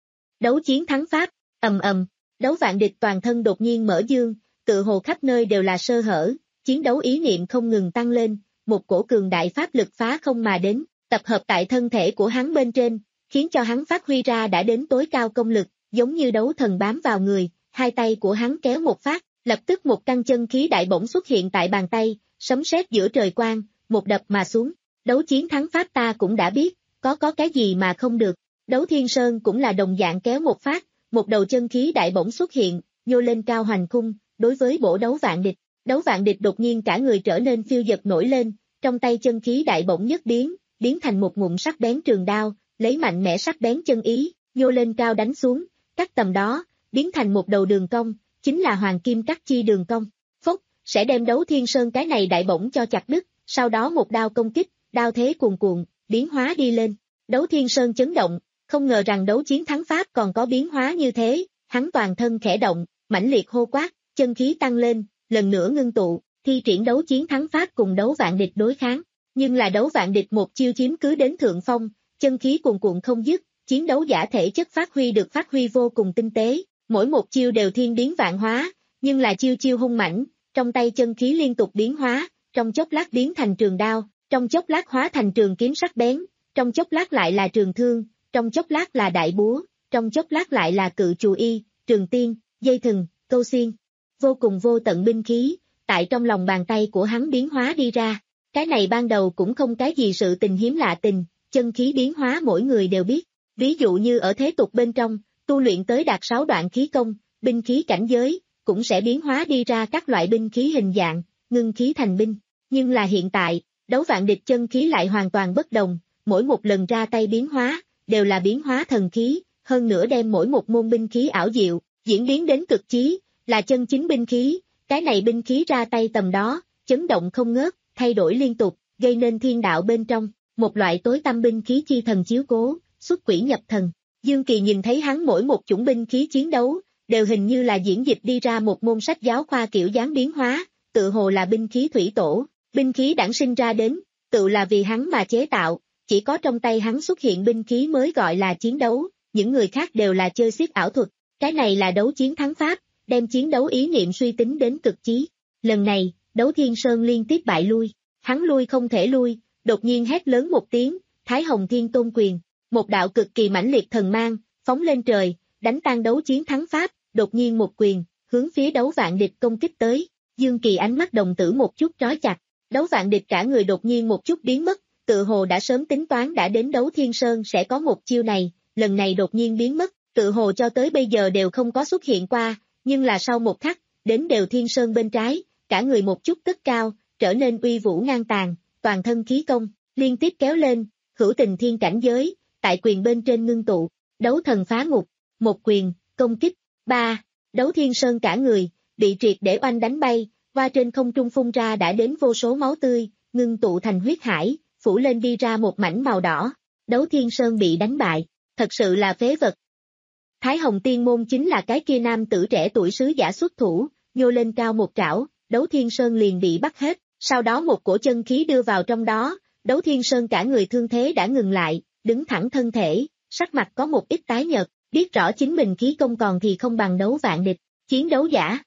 Đấu chiến thắng pháp, ầm ầm, đấu vạn địch toàn thân đột nhiên mở dương, tự hồ khắp nơi đều là sơ hở, chiến đấu ý niệm không ngừng tăng lên, một cổ cường đại pháp lực phá không mà đến, tập hợp tại thân thể của hắn bên trên, khiến cho hắn phát huy ra đã đến tối cao công lực, giống như đấu thần bám vào người, hai tay của hắn kéo một phát, lập tức một căn chân khí đại bổng xuất hiện tại bàn tay, sấm sét giữa trời quang, một đập mà xuống. Đấu chiến thắng pháp ta cũng đã biết, có có cái gì mà không được. Đấu Thiên Sơn cũng là đồng dạng kéo một phát, một đầu chân khí đại bổng xuất hiện, nhô lên cao hoành khung, đối với bổ đấu vạn địch. Đấu vạn địch đột nhiên cả người trở nên phiêu dật nổi lên, trong tay chân khí đại bổng nhất biến, biến thành một ngụm sắc bén trường đao, lấy mạnh mẽ sắc bén chân ý, nhô lên cao đánh xuống, cắt tầm đó, biến thành một đầu đường cong, chính là hoàng kim cắt chi đường cong. Phốc, sẽ đem Đấu Thiên Sơn cái này đại bổng cho chặt đứt, sau đó một đao công kích, đao thế cuồn cuộn, biến hóa đi lên. Đấu Thiên Sơn chấn động, không ngờ rằng đấu chiến thắng pháp còn có biến hóa như thế, hắn toàn thân khẽ động, mãnh liệt hô quát, chân khí tăng lên, lần nữa ngưng tụ, thi triển đấu chiến thắng pháp cùng đấu vạn địch đối kháng. Nhưng là đấu vạn địch một chiêu chiếm cứ đến thượng phong, chân khí cuồn cuộn không dứt, chiến đấu giả thể chất phát huy được phát huy vô cùng tinh tế, mỗi một chiêu đều thiên biến vạn hóa, nhưng là chiêu chiêu hung mãnh, trong tay chân khí liên tục biến hóa, trong chốc lát biến thành trường đao, trong chốc lát hóa thành trường kiếm sắc bén, trong chốc lát lại là trường thương, trong chốc lát là đại búa, trong chốc lát lại là cự chù y, trường tiên, dây thừng, câu xiên. Vô cùng vô tận binh khí, tại trong lòng bàn tay của hắn biến hóa đi ra. Cái này ban đầu cũng không cái gì sự tình hiếm lạ tình, chân khí biến hóa mỗi người đều biết. Ví dụ như ở thế tục bên trong, tu luyện tới đạt sáu đoạn khí công, binh khí cảnh giới, cũng sẽ biến hóa đi ra các loại binh khí hình dạng, ngưng khí thành binh. Nhưng là hiện tại, đấu vạn địch chân khí lại hoàn toàn bất đồng, mỗi một lần ra tay biến hóa, đều là biến hóa thần khí, hơn nữa đem mỗi một môn binh khí ảo diệu, diễn biến đến cực chí, là chân chính binh khí, cái này binh khí ra tay tầm đó, chấn động không ngớt, thay đổi liên tục, gây nên thiên đạo bên trong, một loại tối tâm binh khí chi thần chiếu cố, xuất quỷ nhập thần. Dương Kỳ nhìn thấy hắn mỗi một chủng binh khí chiến đấu, đều hình như là diễn dịch đi ra một môn sách giáo khoa kiểu dáng biến hóa, tự hồ là binh khí thủy tổ, binh khí đản sinh ra đến, tự là vì hắn mà chế tạo, chỉ có trong tay hắn xuất hiện binh khí mới gọi là chiến đấu, những người khác đều là chơi xiết ảo thuật, cái này là đấu chiến thắng pháp, đem chiến đấu ý niệm suy tính đến cực chí. Lần này, Đấu Thiên Sơn liên tiếp bại lui, hắn lui không thể lui, đột nhiên hét lớn một tiếng, Thái Hồng Thiên Tôn Quyền, một đạo cực kỳ mãnh liệt thần mang, phóng lên trời, đánh tan đấu chiến thắng pháp, đột nhiên một quyền, hướng phía đấu vạn địch công kích tới. Dương Kỳ ánh mắt đồng tử một chút trói chặt, đấu vạn địch cả người đột nhiên một chút biến mất, tự hồ đã sớm tính toán đã đến Đấu Thiên Sơn sẽ có một chiêu này, lần này đột nhiên biến mất, tự hồ cho tới bây giờ đều không có xuất hiện qua, nhưng là sau một khắc, đến đều Thiên Sơn bên trái, cả người một chút tức cao, trở nên uy vũ ngang tàn, toàn thân khí công, liên tiếp kéo lên, hữu tình thiên cảnh giới, tại quyền bên trên ngưng tụ, đấu thần phá ngục, một quyền, công kích, ba, Đấu Thiên Sơn cả người, bị triệt để oanh đánh bay, qua trên không trung phun ra đã đến vô số máu tươi, ngưng tụ thành huyết hải, phủ lên đi ra một mảnh màu đỏ, Đấu Thiên Sơn bị đánh bại, thật sự là phế vật. Thái Hồng Tiên Môn chính là cái kia nam tử trẻ tuổi sứ giả xuất thủ, nhô lên cao một trảo, Đấu Thiên Sơn liền bị bắt hết, sau đó một cổ chân khí đưa vào trong đó, Đấu Thiên Sơn cả người thương thế đã ngừng lại, đứng thẳng thân thể, sắc mặt có một ít tái nhợt, biết rõ chính mình khí công còn thì không bằng đấu vạn địch, chiến đấu giả.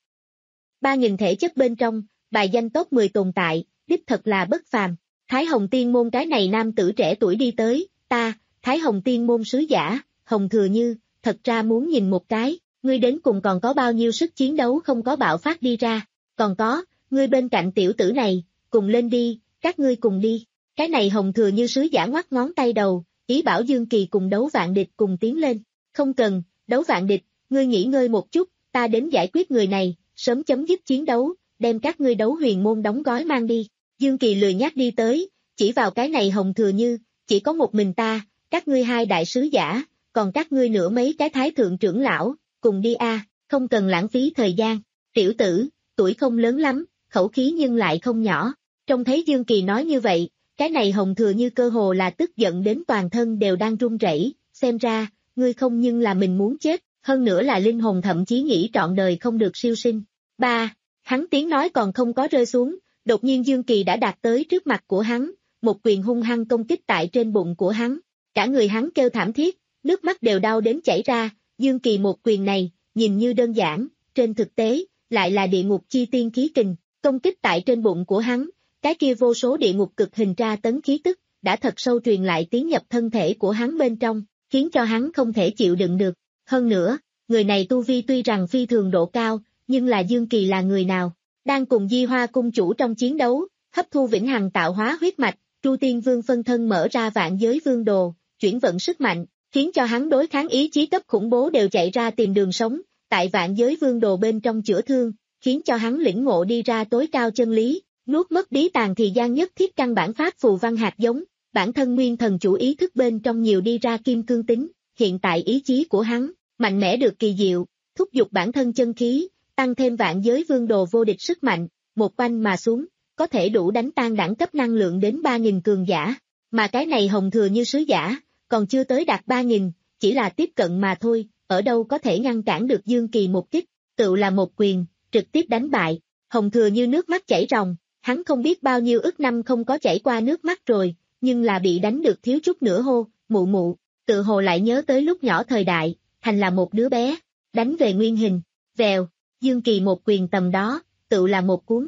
Ba nghìn thể chất bên trong, bài danh top mười tồn tại, đích thật là bất phàm. Thái Hồng Tiên Môn cái này nam tử trẻ tuổi đi tới, ta, Thái Hồng Tiên Môn sứ giả, Hồng Thừa Như, thật ra muốn nhìn một cái, ngươi đến cùng còn có bao nhiêu sức chiến đấu không có bạo phát đi ra, còn có, ngươi bên cạnh tiểu tử này, cùng lên đi, các ngươi cùng đi. Cái này Hồng Thừa Như sứ giả ngoắc ngón tay đầu, ý bảo Dương Kỳ cùng đấu vạn địch cùng tiến lên. Không cần, đấu vạn địch, ngươi nghỉ ngơi một chút, ta đến giải quyết người này, sớm chấm dứt chiến đấu, đem các ngươi đấu huyền môn đóng gói mang đi. Dương Kỳ lười nhác đi tới, chỉ vào cái này Hồng Thừa Như, chỉ có một mình ta, các ngươi hai đại sứ giả, còn các ngươi nữa mấy cái thái thượng trưởng lão, cùng đi a, à, không cần lãng phí thời gian. Tiểu tử, tuổi không lớn lắm, khẩu khí nhưng lại không nhỏ. Trông thấy Dương Kỳ nói như vậy, cái này Hồng Thừa Như cơ hồ là tức giận đến toàn thân đều đang run rẩy, xem ra, ngươi không nhưng là mình muốn chết, hơn nữa là linh hồn thậm chí nghĩ trọn đời không được siêu sinh. Ba, hắn tiếng nói còn không có rơi xuống, Đột nhiên Dương Kỳ đã đạt tới trước mặt của hắn, một quyền hung hăng công kích tại trên bụng của hắn. Cả người hắn kêu thảm thiết, nước mắt đều đau đến chảy ra. Dương Kỳ một quyền này, nhìn như đơn giản, trên thực tế, lại là địa ngục chi tiên khí kình, công kích tại trên bụng của hắn, cái kia vô số địa ngục cực hình tra tấn khí tức, đã thật sâu truyền lại tiến nhập thân thể của hắn bên trong, khiến cho hắn không thể chịu đựng được. Hơn nữa, người này tu vi tuy rằng phi thường độ cao, nhưng là Dương Kỳ là người nào? Đang cùng Di Hoa cung chủ trong chiến đấu, hấp thu vĩnh hằng tạo hóa huyết mạch, Tru Tiên Vương phân thân mở ra vạn giới vương đồ, chuyển vận sức mạnh, khiến cho hắn đối kháng ý chí cấp khủng bố đều chạy ra tìm đường sống, tại vạn giới vương đồ bên trong chữa thương, khiến cho hắn lĩnh ngộ đi ra tối cao chân lý, nuốt mất bí tàng thì gian nhất thiết căn bản pháp phù văn hạt giống, bản thân nguyên thần chủ ý thức bên trong nhiều đi ra kim cương tính, hiện tại ý chí của hắn, mạnh mẽ được kỳ diệu, thúc giục bản thân chân khí, tăng thêm vạn giới vương đồ vô địch sức mạnh, một quanh mà xuống, có thể đủ đánh tan đẳng cấp năng lượng đến ba nghìn cường giả, mà cái này hồng thừa như sứ giả, còn chưa tới đạt ba nghìn, chỉ là tiếp cận mà thôi, ở đâu có thể ngăn cản được Dương Kỳ một kích, tự là một quyền, trực tiếp đánh bại, hồng thừa như nước mắt chảy ròng, hắn không biết bao nhiêu ức năm không có chảy qua nước mắt rồi, nhưng là bị đánh được thiếu chút nữa hô, mụ mụ, tự hồ lại nhớ tới lúc nhỏ thời đại, thành là một đứa bé, đánh về nguyên hình, vèo, Dương Kỳ một quyền tầm đó, tự là một cuốn.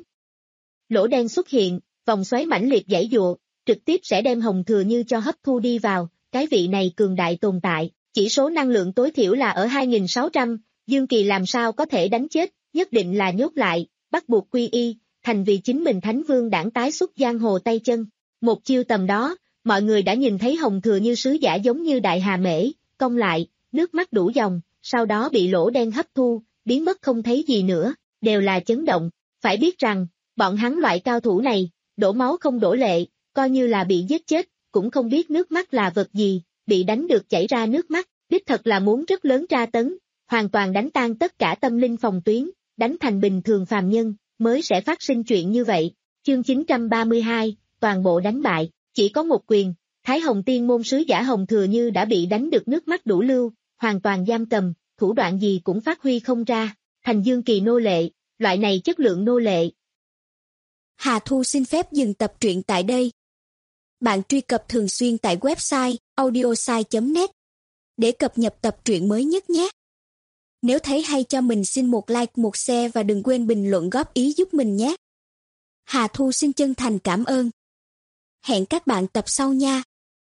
Lỗ đen xuất hiện, vòng xoáy mãnh liệt giãy giụa, trực tiếp sẽ đem hồng thừa như cho hấp thu đi vào, cái vị này cường đại tồn tại, chỉ số năng lượng tối thiểu là ở hai nghìn sáu trăm, Dương Kỳ làm sao có thể đánh chết, nhất định là nhốt lại, bắt buộc quy y, thành vì chính mình Thánh Vương đảng tái xuất giang hồ tay chân. Một chiêu tầm đó, mọi người đã nhìn thấy hồng thừa như sứ giả giống như đại hà mễ, cong lại, nước mắt đủ dòng, sau đó bị lỗ đen hấp thu, biến mất không thấy gì nữa, đều là chấn động, phải biết rằng, bọn hắn loại cao thủ này, đổ máu không đổ lệ, coi như là bị giết chết, cũng không biết nước mắt là vật gì, bị đánh được chảy ra nước mắt, đích thật là muốn rất lớn tra tấn, hoàn toàn đánh tan tất cả tâm linh phòng tuyến, đánh thành bình thường phàm nhân, mới sẽ phát sinh chuyện như vậy. Chương chín trăm ba mươi hai, toàn bộ đánh bại, chỉ có một quyền, Thái Hồng Tiên môn sứ giả Hồng Thừa Như đã bị đánh được nước mắt đủ lưu, hoàn toàn giam cầm, thủ đoạn gì cũng phát huy không ra, thành Dương Kỳ nô lệ, loại này chất lượng nô lệ. Hà Thu xin phép dừng tập truyện tại đây. Bạn truy cập thường xuyên tại website audiosai chấm net để cập nhật tập truyện mới nhất nhé. Nếu thấy hay cho mình xin một like, một share và đừng quên bình luận góp ý giúp mình nhé. Hà Thu xin chân thành cảm ơn. Hẹn các bạn tập sau nha.